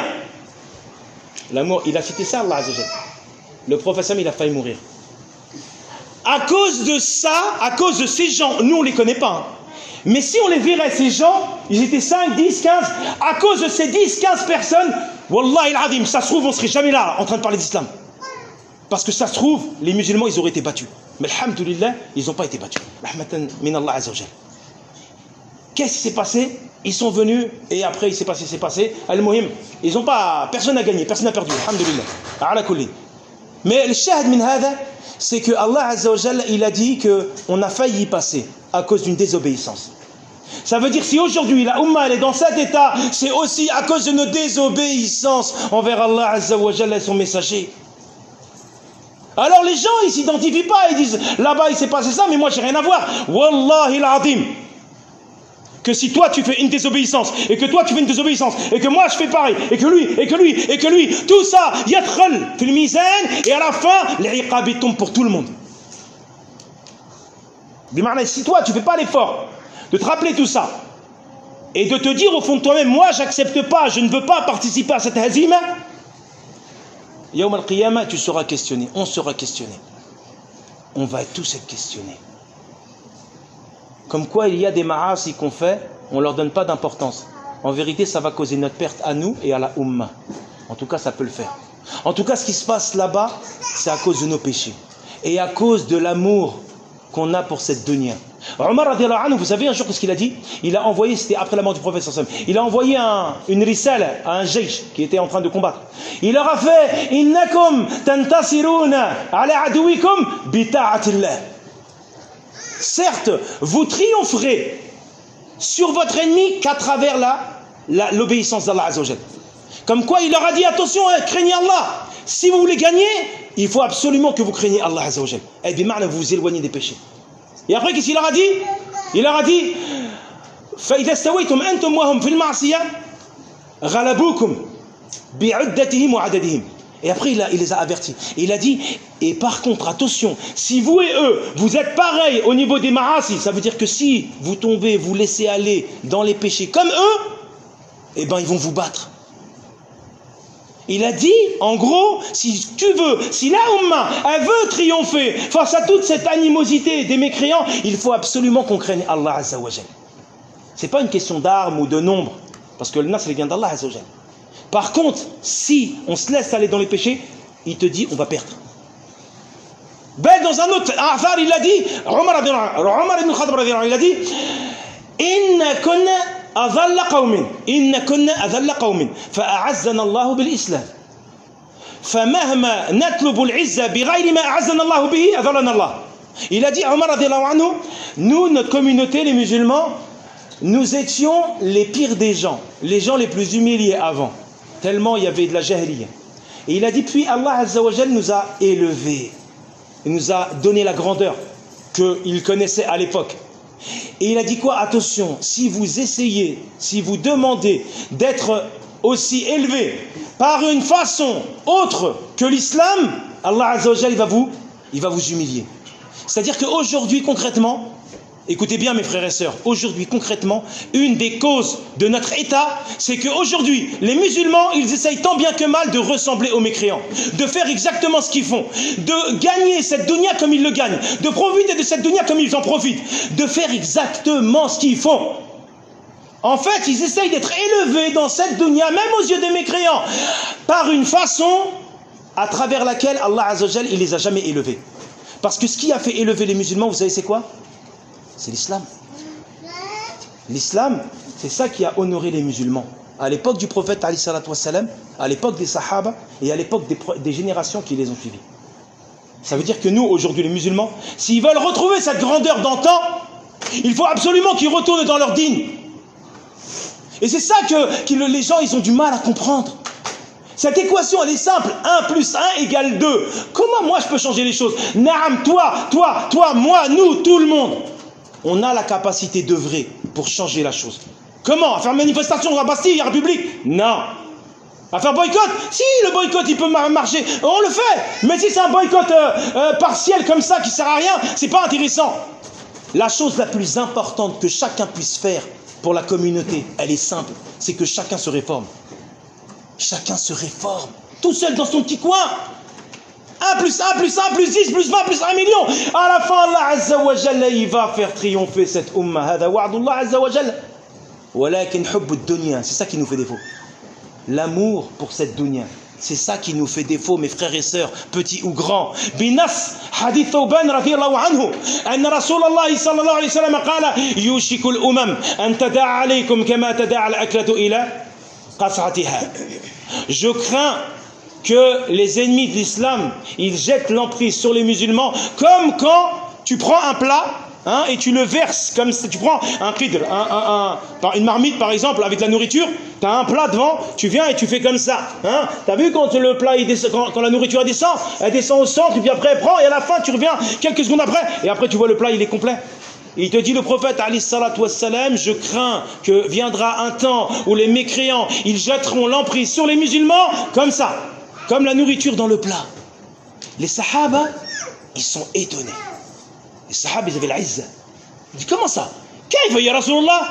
B: L'amour, il a cité ça, Allah Azza wa Jalla. Le prophète Sam, il a failli mourir. à cause de ça, à cause de ces gens, nous on ne les connaît pas, hein. Mais si on les verrait, ces gens, ils étaient cinq, dix, quinze, à cause de ces dix, quinze personnes, Wallah al-Azim, ça se trouve, on ne serait jamais là en train de parler d'islam. Parce que ça se trouve, les musulmans, ils auraient été battus. Mais alhamdoulilah, ils n'ont pas été battus. Rahmatan min Allah azza wa jal. Qu'est-ce qui s'est passé? Ils sont venus, et après il s'est passé, c'est passé. Al-Muhim, ils n'ont pas, personne n'a gagné, personne n'a perdu. Alhamdoulilah. Ala kulli. Mais le shahad min hada, c'est que Allah azza wa jal, il a dit qu'on a failli y passer à cause d'une désobéissance. Ça veut dire si aujourd'hui la Ummah elle est dans cet état, c'est aussi à cause de nos désobéissances envers Allah azza wa jalla et son messager. Alors les gens ils s'identifient pas, ils disent là-bas il s'est passé ça mais moi j'ai rien à voir. Wallahi al-azim, que si toi tu fais une désobéissance et que toi tu fais une désobéissance et que moi je fais pareil et que lui et que lui et que lui, tout ça yadkhal fil mizan et à la fin l'iqab tombe pour tout le monde. Bimarna, si toi tu fais pas l'effort de te rappeler tout ça et de te dire au fond de toi-même, moi j'accepte pas, je ne veux pas participer à cette hazima, Yawm al-Qiyamah, tu seras questionné, on sera questionné, on va tous être questionnés. Comme quoi il y a des ma'asi qu'on fait, on leur donne pas d'importance. En vérité ça va causer notre perte à nous et à la Ummah. En tout cas ça peut le faire. En tout cas ce qui se passe là-bas, c'est à cause de nos péchés et à cause de l'amour qu'on a pour cette dunya. Omar radiallahu anhu, vous savez un jour ce qu'il a dit? Il a envoyé, c'était après la mort du prophète sallallahu alayhi wa sallam, il a envoyé un, une risale à un jaysh qui était en train de combattre. Il leur a fait innakum tantasiruna ala aduwikum bi ta'atillah. Certes, vous triompherez sur votre ennemi qu'à travers la, la, l'obéissance d'Allah azza wa jalla. Comme quoi il leur a dit attention, craignez Allah. Si vous voulez gagner, il faut absolument que vous craignez Allah azza wa jalla. Et bien vous vous éloignez des péchés. Et après, qu'est-ce qu'il leur a dit? Il leur a dit فَإِذَا اسْتَوَيْتُمْ أَنْتُمْ وَهُمْ فِي الْمَعْصِيَةِ غَلَبُوكُمْ بِعُدَّتِهِمْ وَعَدَدِهِمْ. Et après, il, a, il les a avertis. Et il a dit, et par contre, attention, si vous et eux, vous êtes pareils au niveau des ma'asi, ça veut dire que si vous tombez, vous laissez aller dans les péchés comme eux, eh bien, ils vont vous battre. Il a dit, en gros, si tu veux, si la Ummah, elle veut triompher face à toute cette animosité des mécréants, il faut absolument qu'on craigne Allah azza wa jalla. C'est pas une question d'armes ou de nombre, parce que le nas, il vient d'Allah azza wa jalla. Par contre, si on se laisse aller dans les péchés, il te dit, on va perdre. Ben, dans un autre affaire, il a dit, Omar ibn Khattab, il a dit, inna kunna أذل قوم إن كنا أذل قوم فأعزنا الله بالإسلام فمهما نطلب العزة بغير ما أعزنا الله به أذلنا الله. Il a dit Omar radiallahu anhu, nous notre communauté les musulmans, nous étions les pires des gens, les gens les plus humiliés avant, tellement il y avait de la jahiliya. Et il a dit puis Allah azza wa jalla nous a élevés, il nous a donné la grandeur qu'il connaissait à l'époque. Et il a dit quoi? Attention, si vous essayez, si vous demandez d'être aussi élevé par une façon autre que l'islam, Allah azza wa jalla il va vous, il va vous humilier. C'est-à-dire qu'aujourd'hui concrètement, écoutez bien mes frères et sœurs, aujourd'hui concrètement, une des causes de notre état, c'est qu'aujourd'hui, les musulmans, ils essayent tant bien que mal de ressembler aux mécréants, de faire exactement ce qu'ils font, de gagner cette dunya comme ils le gagnent, de profiter de cette dunya comme ils en profitent, de faire exactement ce qu'ils font. En fait, ils essayent d'être élevés dans cette dunya, même aux yeux des mécréants, par une façon à travers laquelle Allah azza wa jalla, il les a jamais élevés. Parce que ce qui a fait élever les musulmans, vous savez c'est quoi? C'est l'islam. L'islam, c'est ça qui a honoré les musulmans. À l'époque du prophète, alayhi salatu wassalam, à l'époque des sahaba et à l'époque des, des générations qui les ont suivis. Ça veut dire que nous, aujourd'hui, les musulmans, s'ils veulent retrouver cette grandeur d'antan, il faut absolument qu'ils retournent dans leur dîne. Et c'est ça que, que les gens, ils ont du mal à comprendre. Cette équation, elle est simple. un plus un égale deux. Comment moi, je peux changer les choses? Naam, toi, toi, toi, moi, nous, tout le monde. On a la capacité d'œuvrer pour changer la chose. Comment? À faire manifestation à la Bastille, à la République? Non. À faire boycott? Si, le boycott, il peut marcher. On le fait. Mais si c'est un boycott euh, euh, partiel comme ça, qui ne sert à rien, c'est pas intéressant. La chose la plus importante que chacun puisse faire pour la communauté, elle est simple. C'est que chacun se réforme. Chacun se réforme. Tout seul dans son petit coin. un plus un plus un plus dix plus vingt plus un million. À la fin, Allah Azza wa Jalla, il va faire triompher cette umma. Hada wa'dullah Azza wa Jalla. Walakin hubbu dunya, c'est ça qui nous fait défaut. L'amour pour cette dunya. C'est ça qui nous fait défaut, mes frères et sœurs, petits ou grands. Binas, hadith Thawban radiyallahu anhu, anna Rasulallah sallallahu alayhi wa sallam qala, yushiku al-umam, an tada'a alaykum kama tada'a al-aklatu ila qas'atiha. Je crains que les ennemis de l'islam, ils jettent l'emprise sur les musulmans, comme quand tu prends un plat, hein, et tu le verses, comme si tu prends un qidr, un, un, un, une marmite par exemple, avec de la nourriture, tu as un plat devant, tu viens et tu fais comme ça. Hein. Tu as vu quand le plat, il descend, quand, quand la nourriture elle descend, elle descend au centre, et puis après elle prend, et à la fin tu reviens quelques secondes après, et après tu vois le plat, il est complet. Et il te dit le prophète, alayhi salatu wassalam, je crains que viendra un temps où les mécréants, ils jetteront l'emprise sur les musulmans, comme ça, comme la nourriture dans le plat. Les sahaba, ils sont étonnés. Les sahaba, ils avaient l'izza. Ils disent, comment ça? Kayfa ya Rasulallah?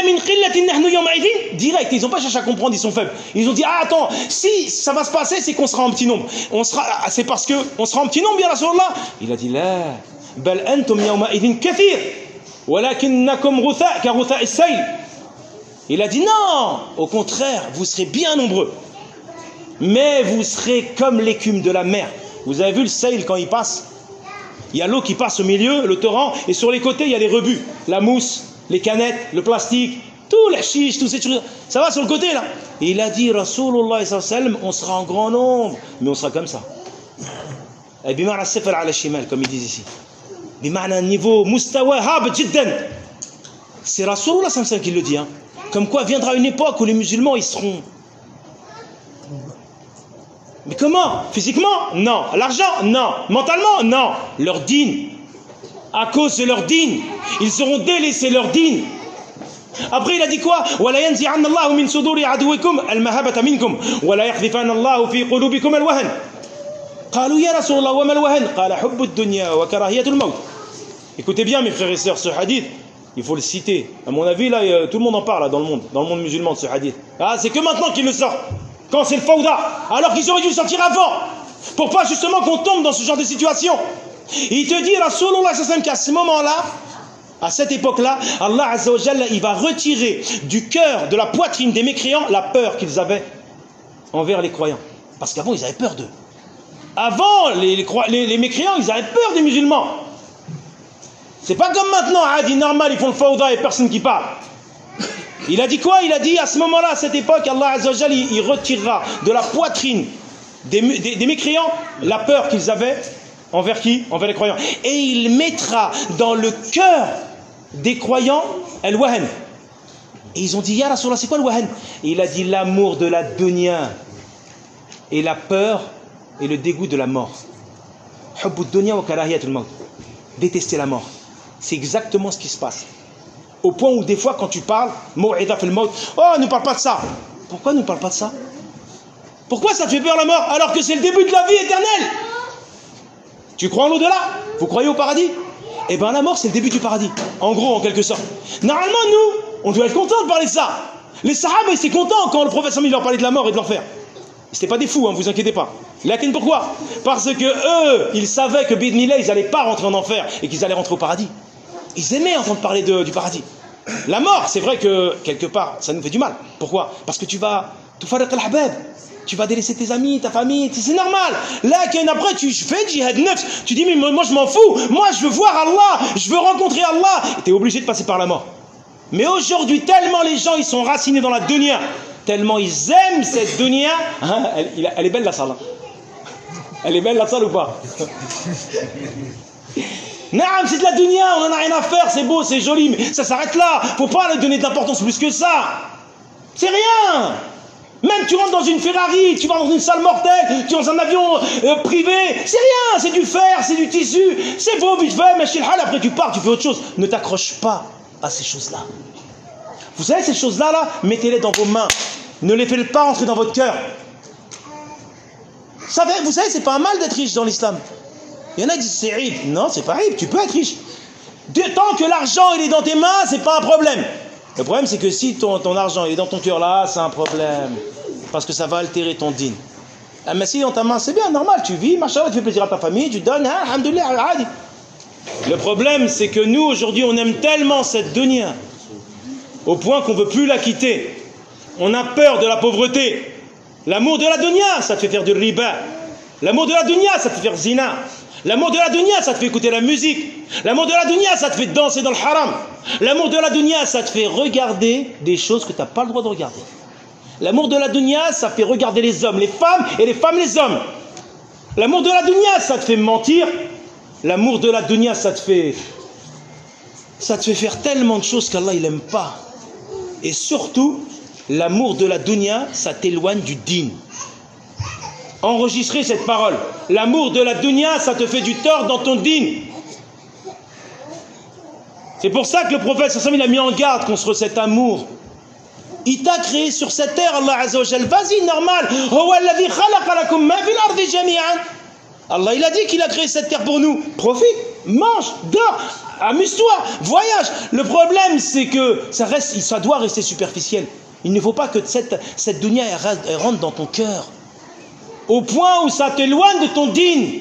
B: Direct, ils n'ont pas cherché à comprendre, ils sont faibles. Ils ont dit, ah attends, si ça va se passer, c'est qu'on sera en petit nombre. On sera, c'est parce qu'on sera en petit nombre, ya Rasulallah. Il a dit, la, bal antum yawma idhin kathir, walakinnakum ghutha ka ghutha as-sayl. Il a dit, non, au contraire, vous serez bien nombreux. Mais vous serez comme l'écume de la mer. Vous avez vu le sayl quand il passe? Il y a l'eau qui passe au milieu, le torrent, et sur les côtés, il y a les rebuts. La mousse, les canettes, le plastique, tout, la chiche, tous ces trucs. Ça va sur le côté, là. Et il a dit, Rasulullah sallallahu alayhi wa sallam, on sera en grand nombre, mais on sera comme ça. Et bima'na sifar ala shimal, comme ils disent ici. Bima'na un niveau mustawa hab jiddan. C'est Rasulullah sallallahu alayhi wa sallam qui le dit. Hein. Comme quoi viendra une époque où les musulmans, ils seront... Mais comment? Physiquement? Non. L'argent? Non. Mentalement? Non. Leur dîne. À cause de leur dîne. Ils auront délaissé leur dîne. Après il a dit quoi? وَلَا يَنْزِعَنَّ اللَّهُ مِنْ صُدُورِ عَدُوِّكُمْ الْمَهَبَةَ مِنْكُمْ وَلَا يَحْذِفَنَّ اللَّهُ فِي قُلُوبِكُمْ الْوَهْنَ قالوا يا رسول الله وما الوهن قال حب الدنيا وكراهية الموت. Écoutez bien mes frères et sœurs, ce hadith, il faut le citer. À mon avis là, tout le monde en parle là, dans le monde, dans le monde musulman de ce hadith. Ah, c'est que maintenant qu'il le sort. Quand c'est le fawda, alors qu'ils auraient dû le sortir avant, pour pas justement qu'on tombe dans ce genre de situation. Et il te dit, Rasulullah sallallahu alayhi wa sallam, qu'à ce moment-là, à cette époque-là, Allah Azza wa Jalla, il va retirer du cœur, de la poitrine des mécréants, la peur qu'ils avaient envers les croyants. Parce qu'avant, ils avaient peur d'eux. Avant, les, les, les, les mécréants, ils avaient peur des musulmans. C'est pas comme maintenant, Adi, normal, ils font le fawda et personne qui parle. Il a dit quoi? Il a dit à ce moment-là, à cette époque, Allah Azza wa Jalla, il, il retirera de la poitrine des, des, des mécréants la peur qu'ils avaient envers qui? Envers les croyants. Et il mettra dans le cœur des croyants al-wahan. Et ils ont dit, Ya Rasulallah, c'est quoi le wahan? Et il a dit l'amour de la dunya et la peur et le dégoût de la mort. Hubbu dunya wa karahiyatul maut. Détester la mort. C'est exactement ce qui se passe. Au point où des fois quand tu parles, maw'idha fil maut, oh ne parle pas de ça. Pourquoi ne parle pas de ça? Pourquoi ça te fait peur la mort alors que c'est le début de la vie éternelle? Tu crois en l'au-delà? Vous croyez au paradis? Eh bien la mort c'est le début du paradis. En gros, en quelque sorte. Normalement nous, on doit être contents de parler de ça. Les sahaba ils étaient contents quand le prophète sallallahu alayhi wa sallam leur parlait de la mort et de l'enfer. C'était pas des fous, hein, vous inquiétez pas. Lakin pourquoi? Parce que eux, ils savaient que bidnillah, ils n'allaient pas rentrer en enfer et qu'ils allaient rentrer au paradis. Ils aimaient entendre parler de, du paradis. La mort, c'est vrai que quelque part, ça nous fait du mal. Pourquoi? Parce que tu vas, tu vas délaisser tes amis, ta famille, c'est normal. Là, après, tu fais djihad nefs, tu dis, mais moi je m'en fous, moi je veux voir Allah, je veux rencontrer Allah. Et tu es obligé de passer par la mort. Mais aujourd'hui, tellement les gens, ils sont racinés dans la dunya, tellement ils aiment cette dunya. Hein, elle, elle est belle la salle. Elle est belle la salle ou pas? Naam, c'est de la dunya, on en a rien à faire, c'est beau, c'est joli, mais ça s'arrête là. Faut pas leur donner de l'importance plus que ça. C'est rien. Même tu rentres dans une Ferrari, tu vas dans une salle mortelle, tu es dans un avion euh, privé, c'est rien, c'est du fer, c'est du tissu, c'est beau, vite fait, mais chez le hal, après tu pars, tu fais autre chose. Ne t'accroche pas à ces choses-là. Vous savez, ces choses-là, là, mettez-les dans vos mains. Ne les faites pas entrer dans votre cœur. Vous savez, c'est pas un mal d'être riche dans l'islam. Il y en a qui disent c'est rib. Non, c'est pas rib, tu peux être riche. Tant que l'argent il est dans tes mains, c'est pas un problème. Le problème c'est que si ton, ton argent il est dans ton cœur là, c'est un problème. Parce que ça va altérer ton dîn. Un messie dans ta main, c'est bien, normal, tu vis, machallah, tu fais plaisir à ta famille, tu donnes, hein, alhamdoulilah, adi. Le problème, c'est que nous, aujourd'hui, on aime tellement cette dunya, au point qu'on ne veut plus la quitter. On a peur de la pauvreté. L'amour de la dunya, ça te fait faire du riba. L'amour de la dunya, ça te fait faire zina. L'amour de la dunya, ça te fait écouter la musique. L'amour de la dunya, ça te fait danser dans le haram. L'amour de la dunya, ça te fait regarder des choses que tu n'as pas le droit de regarder. L'amour de la dunya, ça fait regarder les hommes, les femmes, et les femmes, les hommes. L'amour de la dunya, ça te fait mentir. L'amour de la dunya, ça te fait... Ça te fait faire tellement de choses qu'Allah, il n'aime pas. Et surtout, l'amour de la dunya, ça t'éloigne du din. Enregistrez cette parole. L'amour de la dunya, ça te fait du tort dans ton din. C'est pour ça que le prophète, il a mis en garde contre cet amour. Il t'a créé sur cette terre, Allah Azza wa Jal. Vas-y, normal. Allah, il a dit qu'il a créé cette terre pour nous. Profite, mange, dors, amuse-toi, voyage. Le problème, c'est que ça, reste, ça doit rester superficiel. Il ne faut pas que cette, cette dunya elle rentre dans ton cœur. Au point où ça t'éloigne de ton din.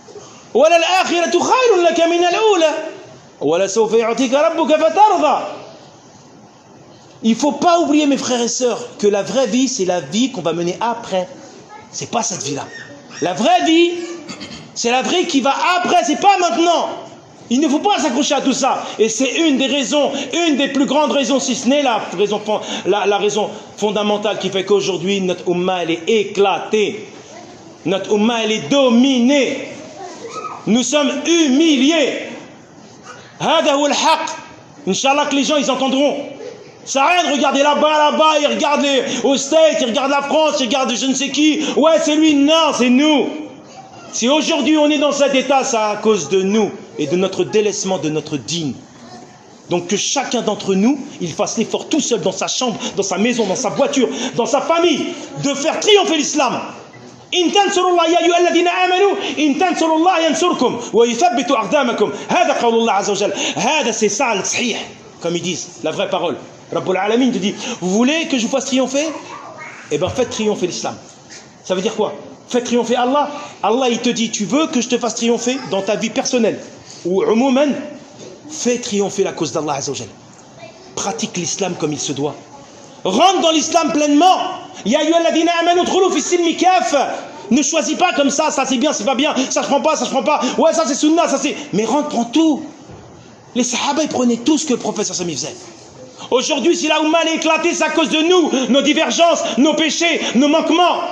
B: Il ne faut pas oublier, mes frères et sœurs, que la vraie vie, c'est la vie qu'on va mener après. Ce n'est pas cette vie-là. La vraie vie, c'est la vraie qui va après, ce n'est pas maintenant. Il ne faut pas s'accrocher à tout ça. Et c'est une des raisons, une des plus grandes raisons, si ce n'est la raison, la, la raison fondamentale qui fait qu'aujourd'hui, notre Ummah, elle est éclatée. Notre Ummah, elle est dominée. Nous sommes humiliés. Hada huwa al-haq. Inch'Allah que les gens, ils entendront. Ça n'a rien de regarder là-bas, là-bas, ils regardent les, aux States, ils regardent la France, ils regardent je ne sais qui. Ouais, c'est lui, non, c'est nous. Si aujourd'hui on est dans cet état, c'est à cause de nous et de notre délaissement de notre dîne. Donc que chacun d'entre nous, il fasse l'effort tout seul dans sa chambre, dans sa maison, dans sa voiture, dans sa famille, de faire triompher l'islam. إن تنصروا الله يا أيها الذين آمنوا إن تنصروا الله ينصركم ويثبت أقدامكم هذا قول الله عز وجل هذا c'est ça le sahih comme ils disent la vraie parole. Rabbul Alamin te dit vous voulez que je vous fasse triompher? Eh bien faites triompher l'islam. Ça veut dire quoi? Faites triompher Allah. Allah il te dit tu veux que je te fasse triompher dans ta vie personnelle ou umouman, fais triompher la cause d'Allah Azza wa Jal. Pratique l'islam comme il se doit. Rentre dans l'islam pleinement. Ya ayyuhalladhina amanu udkhulu fi silmi kaffa. Ne choisis pas comme ça, ça c'est bien, c'est pas bien, ça je prends pas, ça je prends pas. Ouais, ça c'est sunna, ça c'est. Mais rentre, prends tout. Les sahaba ils prenaient tout ce que le prophète Sami faisait. Aujourd'hui, si la Oumma est éclatée, c'est à cause de nous, nos divergences, nos péchés, nos manquements.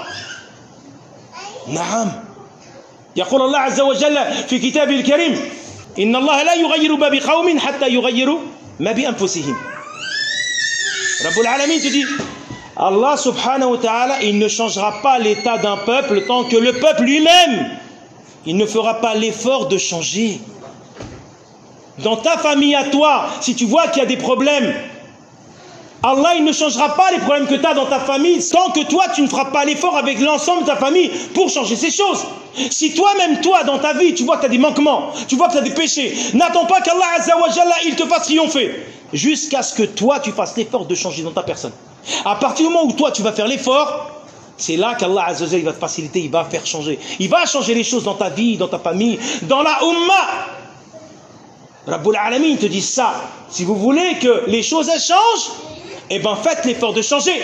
B: Naam. يقول الله عز وجل في كتابه الكريم إن الله لا يغير ما بقوم حتى يغيروا ما بأنفسهم. Rabbul Alamin te dit Allah subhanahu wa ta'ala il ne changera pas l'état d'un peuple tant que le peuple lui-même il ne fera pas l'effort de changer. Dans ta famille à toi, si tu vois qu'il y a des problèmes, Allah il ne changera pas les problèmes que tu as dans ta famille tant que toi tu ne feras pas l'effort avec l'ensemble de ta famille pour changer ces choses. Si toi-même toi dans ta vie tu vois que tu as des manquements, tu vois que tu as des péchés, n'attends pas qu'Allah Azza wa Jalla il te fasse triompher jusqu'à ce que toi tu fasses l'effort de changer dans ta personne. À partir du moment où toi tu vas faire l'effort, c'est là qu'Allah Azza wa Jalla il va te faciliter, il va faire changer. Il va changer les choses dans ta vie, dans ta famille, dans la Ummah. Rabbul Alamin te dit ça. Si vous voulez que les choses elles changent, eh bien faites l'effort de changer.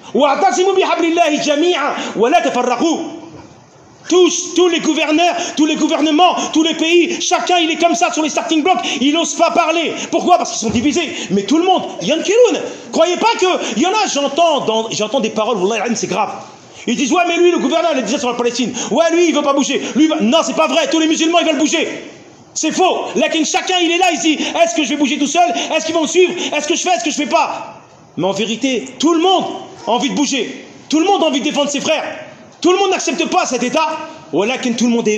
B: Tous, tous les gouverneurs, tous les gouvernements, tous les pays, chacun il est comme ça sur les starting blocks, il n'ose pas parler. Pourquoi? Parce qu'ils sont divisés. Mais tout le monde, Yankiroun, croyez pas que, il y en a, j'entends, j'entends des paroles, Wallah, c'est grave. Ils disent, ouais, mais lui, le gouverneur, il est déjà sur la Palestine. Ouais, lui, il veut pas bouger. Lui, va... Non, c'est pas vrai, tous les musulmans, ils veulent bouger. C'est faux. Là, chacun, il est là, il dit, est-ce que je vais bouger tout seul? Est-ce qu'ils vont me suivre? Est-ce que je fais? Est-ce que je fais pas? Mais en vérité, tout le monde a envie de bouger. Tout le monde a envie de défendre ses frères. Tout le monde n'accepte pas cet état. ولكن tout le monde est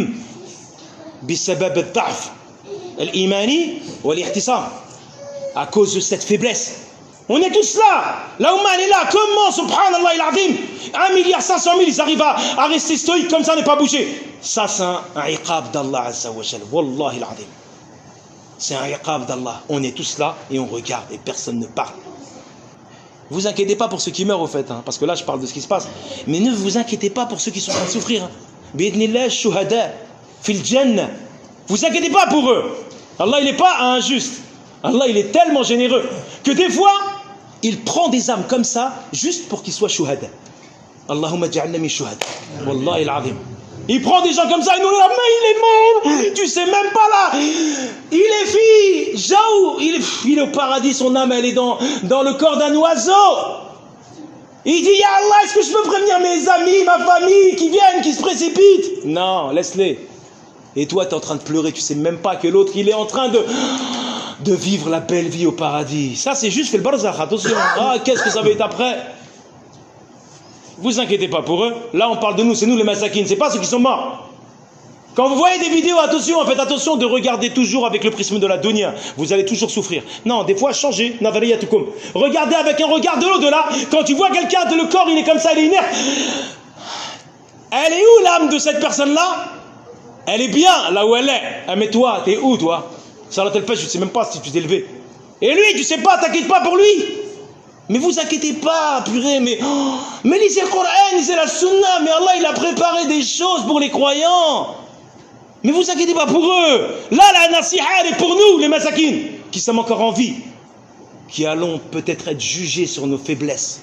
B: بسبب الضعف الإيماني والاعتصام, à cause de cette faiblesse. On est tous là. La Oumma elle est là. Comment, subhanallah al-azim, un milliard cinq cent mille, ils arrivent à, à rester stoïques comme ça, ne pas bouger. Ça, c'est un, un iqab d'Allah Azza wa Jal. Wallahi al-azim. C'est un iqab d'Allah. On est tous là et on regarde et personne ne parle. Vous inquiétez pas pour ceux qui meurent au fait, hein, parce que là je parle de ce qui se passe. Mais ne vous inquiétez pas pour ceux qui sont en train de souffrir. Bi'idhnillah shuhada fil jannah. Vous inquiétez pas pour eux. Allah il n'est pas injuste. Allah il est tellement généreux que des fois il prend des âmes comme ça juste pour qu'ils soient shuhada. Allahumma ja'alna min shuhada. Wallahi al-azim. Il prend des gens comme ça, il nous dit, mais il est mort, tu sais même pas là, il est fille, Jaou, il est, il est au paradis, son âme elle est dans, dans le corps d'un oiseau. Il dit, ya Allah, est-ce que je peux prévenir mes amis, ma famille, qui viennent, qui se précipitent? Non, laisse-les. Et toi, tu es en train de pleurer, tu sais même pas que l'autre, il est en train de, de vivre la belle vie au paradis. Ça, c'est juste fait le barzakh, attention. Ah, qu'est-ce que ça va être après? Vous inquiétez pas pour eux. Là, on parle de nous, c'est nous les massakines, c'est pas ceux qui sont morts. Quand vous voyez des vidéos, attention, faites attention de regarder toujours avec le prisme de la dunya. Vous allez toujours souffrir. Non, des fois, changez. Nadariyatukum. Regardez avec un regard de l'au-delà. Quand tu vois quelqu'un, le corps, il est comme ça, il est inerte. Elle est où l'âme de cette personne-là? Elle est bien là où elle est. Ah, mais toi, t'es où, toi? Salat al-Fajr, je ne sais même pas si tu t'es levé. Et lui, tu sais pas, t'inquiète pas pour lui. Mais vous inquiétez pas, purée, mais, oh, mais lisez le Coran, lisez la Sunna, mais Allah il a préparé des choses pour les croyants. Mais vous inquiétez pas pour eux. Là, la nasiha, elle est pour nous, les masakines, qui sommes encore en vie, qui allons peut-être être jugés sur nos faiblesses.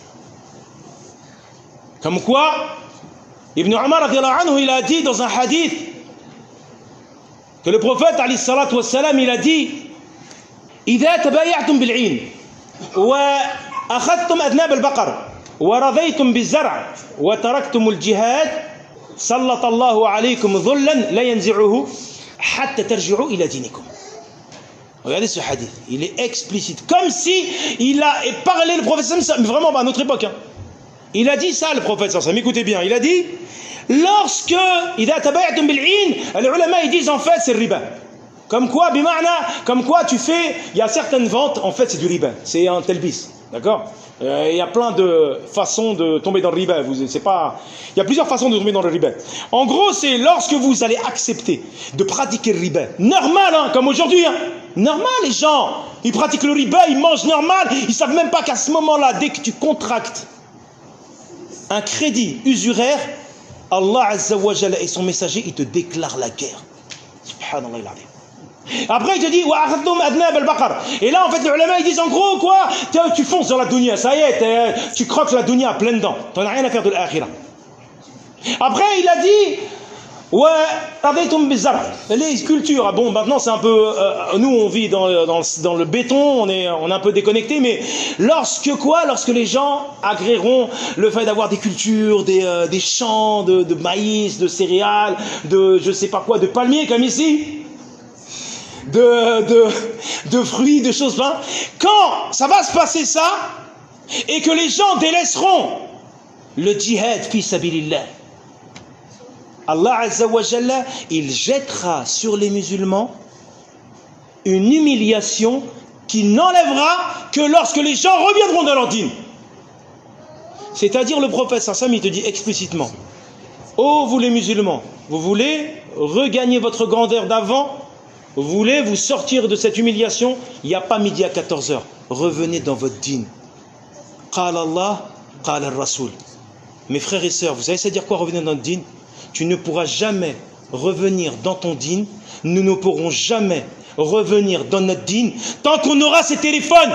B: Comme quoi, Ibn Umar radiyallahu anhu, il a dit dans un hadith que le prophète alayhi salatu wassalam, il a dit إذا تبايعتم بالعين وأخذتم أذناب البقر ورضيتم بالزرع وتركتم الجهاد سلط الله عليكم ظلا لا ينزعه حتى ترجعوا إلى دينكم. Regardez ce hadith, il est explicite, comme si il a parlé le prophète, mais vraiment à notre époque. Hein. Il a dit ça, le prophète, ça, écoutez bien, il a dit lorsque إذا تبايعتم بالعين, les ulama ils disent en fait c'est le riba. Comme quoi, bima'na, comme quoi tu fais, il y a certaines ventes, en fait c'est du riba, c'est un telbis, d'accord? euh, Il y a plein de façons de tomber dans le riba, vous, c'est pas, il y a plusieurs façons de tomber dans le riba. En gros, c'est lorsque vous allez accepter de pratiquer le riba, normal, hein, comme aujourd'hui, hein, normal les gens, ils pratiquent le riba, ils mangent normal, ils savent même pas qu'à ce moment-là, dès que tu contractes un crédit usuraire, Allah Azza wa Jalla et son messager, ils te déclarent la guerre. Subhanallah al-Azim. Après il te dit et là en fait les ulama ils disent en gros quoi, tu fonces dans la dunya, ça y est, tu croques la dunya à pleines dents, tu n'as rien à faire de l'akhira. Après il a dit les cultures, ah bon maintenant c'est un peu euh, nous on vit dans, dans, dans le béton, on est, on est un peu déconnecté, mais lorsque quoi, lorsque les gens agréeront le fait d'avoir des cultures, des, euh, des champs de, de maïs, de céréales, de je sais pas quoi, de palmiers comme ici, De, de, de fruits, de choses. Hein. Quand ça va se passer ça, et que les gens délaisseront le djihad fi sabilillah, Allah Azza wa Jalla, il jettera sur les musulmans une humiliation qui n'enlèvera que lorsque les gens reviendront dans leur dîne. C'est-à-dire le prophète Sassam, il te dit explicitement, ô vous les musulmans, vous voulez regagner votre grandeur d'avant, vous voulez vous sortir de cette humiliation, il n'y a pas midi à quatorze heures. Revenez dans votre dîne. Qala Allah, qala al-Rasul. Mes frères et sœurs, vous savez ça dire quoi revenir dans notre dîne? Tu ne pourras jamais revenir dans ton dîne. Nous ne pourrons jamais revenir dans notre dîne tant qu'on aura ces téléphones.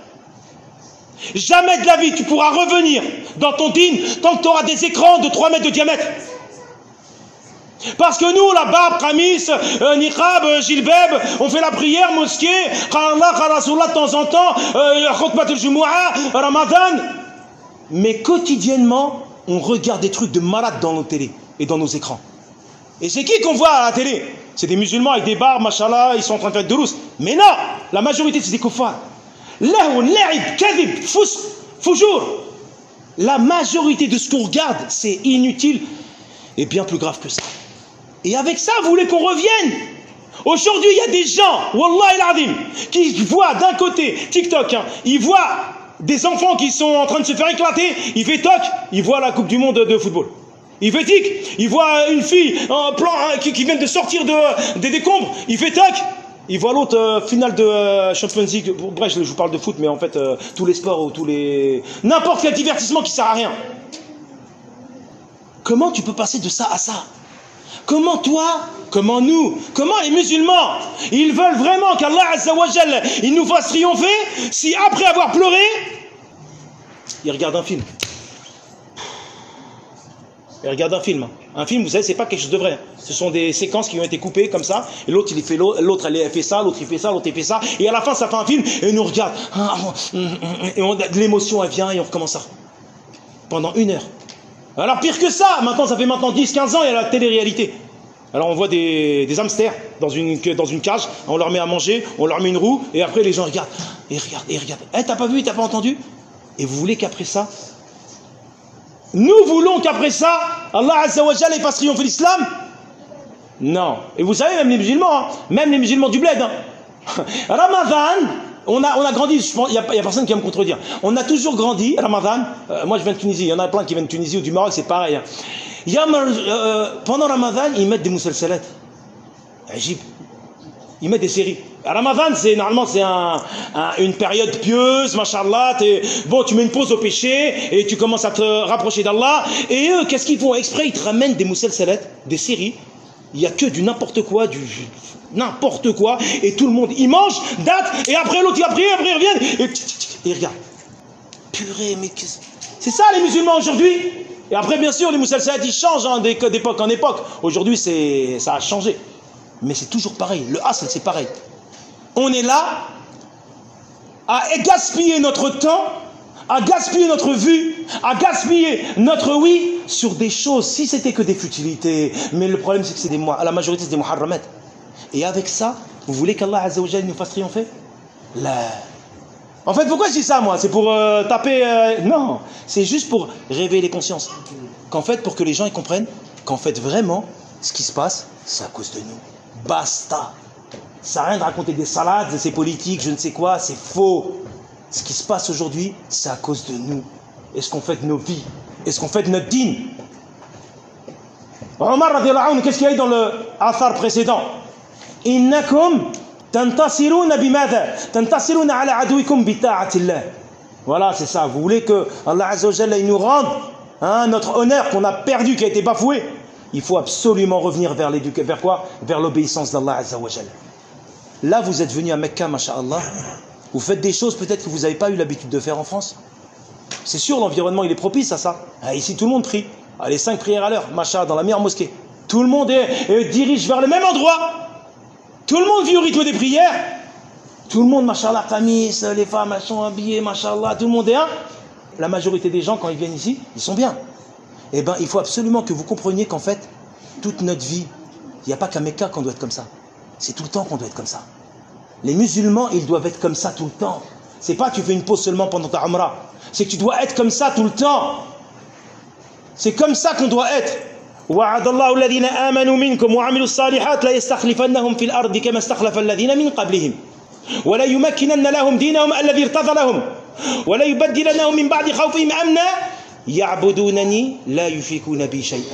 B: Jamais de la vie tu pourras revenir dans ton dîne tant que tu auras des écrans de trois mètres de diamètre. Parce que nous, la barbe, Kamis, euh, Niqab, euh, Jilbeb, on fait la prière, mosquée, Khallah, Khalrasullah de temps en temps, Khutbat al-Jumu'ah, Ramadan. Mais quotidiennement, on regarde des trucs de malades dans nos télés et dans nos écrans. Et c'est qui qu'on voit à la télé? C'est des musulmans avec des barbes, machallah, ils sont en train de faire de rousse. Mais non, la majorité c'est des kuffars. Lahu, la'ib, kadhib, fous, foujour. La majorité de ce qu'on regarde, c'est inutile et bien plus grave que ça. Et avec ça, vous voulez qu'on revienne? Aujourd'hui, il y a des gens, Wallah al-Azim, qui voient d'un côté TikTok, hein, ils voient des enfants qui sont en train de se faire éclater, ils fait toc, ils voient la Coupe du Monde de football. Il fait tic, il voit une fille en plan, hein, qui, qui vient de sortir de, des décombres, il fait toc, il voit l'autre euh, finale de euh, Champions League. Bref, je, je vous parle de foot, mais en fait, euh, tous les sports ou tous les... N'importe quel divertissement qui sert à rien. Comment tu peux passer de ça à ça? Comment toi, comment nous, comment les musulmans, ils veulent vraiment qu'Allah Azza wa Jal, il nous fasse triompher si après avoir pleuré, ils regardent un film. Ils regardent un film. Un film, vous savez, c'est pas quelque chose de vrai. Ce sont des séquences qui ont été coupées comme ça, et l'autre il fait l'autre elle fait ça, l'autre il fait ça, l'autre il fait ça, et à la fin ça fait un film, et ils nous regardent. Et on, l'émotion elle vient et on recommence ça. Pendant une heure. Alors pire que ça, maintenant ça fait maintenant dix quinze ans, il y a la télé-réalité. Alors on voit des, des hamsters dans une, dans une cage, on leur met à manger, on leur met une roue, et après les gens regardent, et regardent, et regardent. Eh, t'as pas vu, t'as pas entendu? Et vous voulez qu'après ça, nous voulons qu'après ça, Allah Azza wa Jalla fasse triompher l'islam? Non. Et vous savez, même les musulmans, hein, même les musulmans du bled, hein. Ramadan, on a, on a grandi, il n'y a, a personne qui va me contredire. On a toujours grandi, Ramadan, euh, moi je viens de Tunisie, il y en a plein qui viennent de Tunisie ou du Maroc, c'est pareil. Hein. Il y a, euh, pendant Ramadan, ils mettent des moussalsalat. Ajib. Ils mettent des séries. Ramadan, c'est normalement c'est un, un, une période pieuse, machallah. Bon, tu mets une pause au péché et tu commences à te rapprocher d'Allah. Et eux, qu'est-ce qu'ils font exprès? Ils te ramènent des moussalsalat, des séries. Il n'y a que du n'importe quoi, du n'importe quoi. Et tout le monde, il mange, date, et après l'autre il a prié, après il revient. Et, et il regarde. Purée, mais qu'est-ce... C'est ça les musulmans aujourd'hui. Et après, bien sûr, les moussalsalat, ils changent hein, d'époque en époque. Aujourd'hui, c'est, ça a changé. Mais c'est toujours pareil. Le asl, c'est pareil. On est là à gaspiller notre temps, à gaspiller notre vue, à gaspiller notre oui sur des choses. Si c'était que des futilités, mais le problème c'est que c'est des, la majorité c'est des muharramat. Et avec ça, vous voulez qu'Allah Azza wa Jalla nous fasse triompher? Là. En fait, pourquoi je dis ça moi? C'est pour euh, taper... Euh... Non, c'est juste pour réveiller les consciences. Qu'en fait, pour que les gens ils comprennent qu'en fait vraiment, ce qui se passe, c'est à cause de nous. Basta. Ça sert à rien de raconter des salades, c'est politique, je ne sais quoi, c'est faux. Ce qui se passe aujourd'hui, c'est à cause de nous. Est-ce qu'on fait de nos vies? Est-ce qu'on fait de notre dîne? Omar radiallahu anhu, qu'est-ce qu'il y a eu dans le athar précédent? Innakum tantasiruna bimadha tantasiruna ala aduikum bita'atillah. Voilà, c'est ça. Vous voulez que Allah Azza wa Jalla il nous rende hein, notre honneur qu'on a perdu, qui a été bafoué? Il faut absolument revenir vers l'éducation, vers quoi? Vers l'obéissance d'Allah Azza wa Jalla. Là, vous êtes venu à Mecca, masha'Allah. Vous faites des choses peut-être que vous n'avez pas eu l'habitude de faire en France. C'est sûr, l'environnement, il est propice à ça. Ah, ici, tout le monde prie. Ah, les cinq prières à l'heure, masha'Allah, dans la meilleure mosquée. Tout le monde est, est, dirige vers le même endroit. Tout le monde vit au rythme des prières. Tout le monde, masha'Allah, tamis, les femmes, elles sont habillées, masha'Allah, tout le monde est un. La majorité des gens, quand ils viennent ici, ils sont bien. Eh bien, il faut absolument que vous compreniez qu'en fait, toute notre vie, il n'y a pas qu'à Mecca qu'on doit être comme ça. C'est tout le temps qu'on doit être comme ça. Les musulmans, ils doivent être comme ça tout le temps. C'est pas que tu fais une pause seulement pendant ta umrah. C'est que tu dois être comme ça tout le temps. C'est comme ça qu'on doit être. وعد الله الذين آمنوا منكم وعملوا الصالحات لا يستخلفنهم في الأرض كما استخلف الذين من قبلهم ولا يمكنن لهم دينهم الذي ارتضى لهم ولا يبدلنهم من بعد خوفهم أمنا يعبدونني لا يشركون بي شيئا.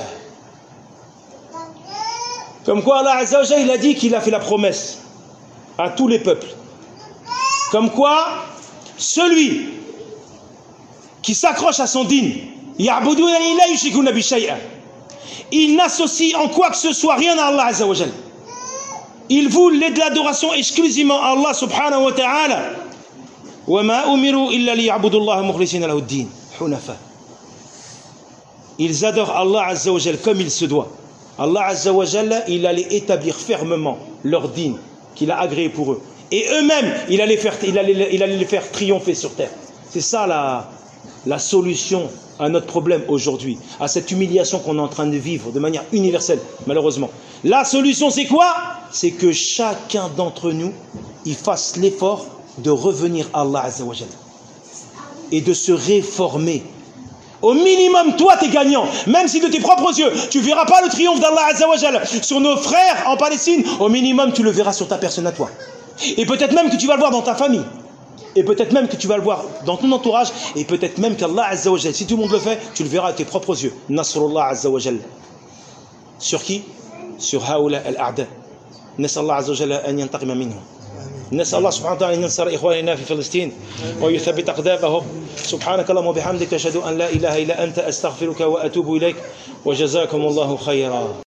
B: Comme quoi Allah Azza wa Jalla il a dit qu'il a fait la promesse à tous les peuples. Comme quoi celui qui s'accroche à son dîn, ya'budunani la yushrikuna bi shay'an. Il n'associe en quoi que ce soit rien à Allah Azza wa Jalla. Il voue l'adoration exclusivement à Allah subhanahu wa ta'ala. Wa ma umiru illa liya'budu Allah mukhlisina lahu ad-din hunafa. Ils adorent Allah Azza wa Jalla comme il se doit. Allah Azza wa Jalla, il allait établir fermement leur dîn qu'il a agréé pour eux. Et eux-mêmes, il allait, faire, il, allait, il allait les faire triompher sur terre. C'est ça la, la solution à notre problème aujourd'hui, à cette humiliation qu'on est en train de vivre de manière universelle, malheureusement. La solution, c'est quoi? C'est que chacun d'entre nous, il fasse l'effort de revenir à Allah Azza wa Jalla et de se réformer. Au minimum, toi, tu es gagnant. Même si de tes propres yeux, tu ne verras pas le triomphe d'Allah Azza wa Jalla sur nos frères en Palestine, au minimum, tu le verras sur ta personne à toi. Et peut-être même que tu vas le voir dans ta famille. Et peut-être même que tu vas le voir dans ton entourage. Et peut-être même qu'Allah Azza wa Jalla, si tout le monde le fait, tu le verras avec tes propres yeux. Nasrullah Azza wa Jalla. Sur qui? Sur Haoula al-A'da. نسأل الله عز وجل أن ينتقم منهم. نسأل الله سبحانه وتعالى أن ينصر إخواننا في فلسطين ويثبت أقدامهم. سبحانك اللهم وبحمدك أشهد أن لا إله إلا أنت أستغفرك وأتوب إليك وجزاكم الله خيرا.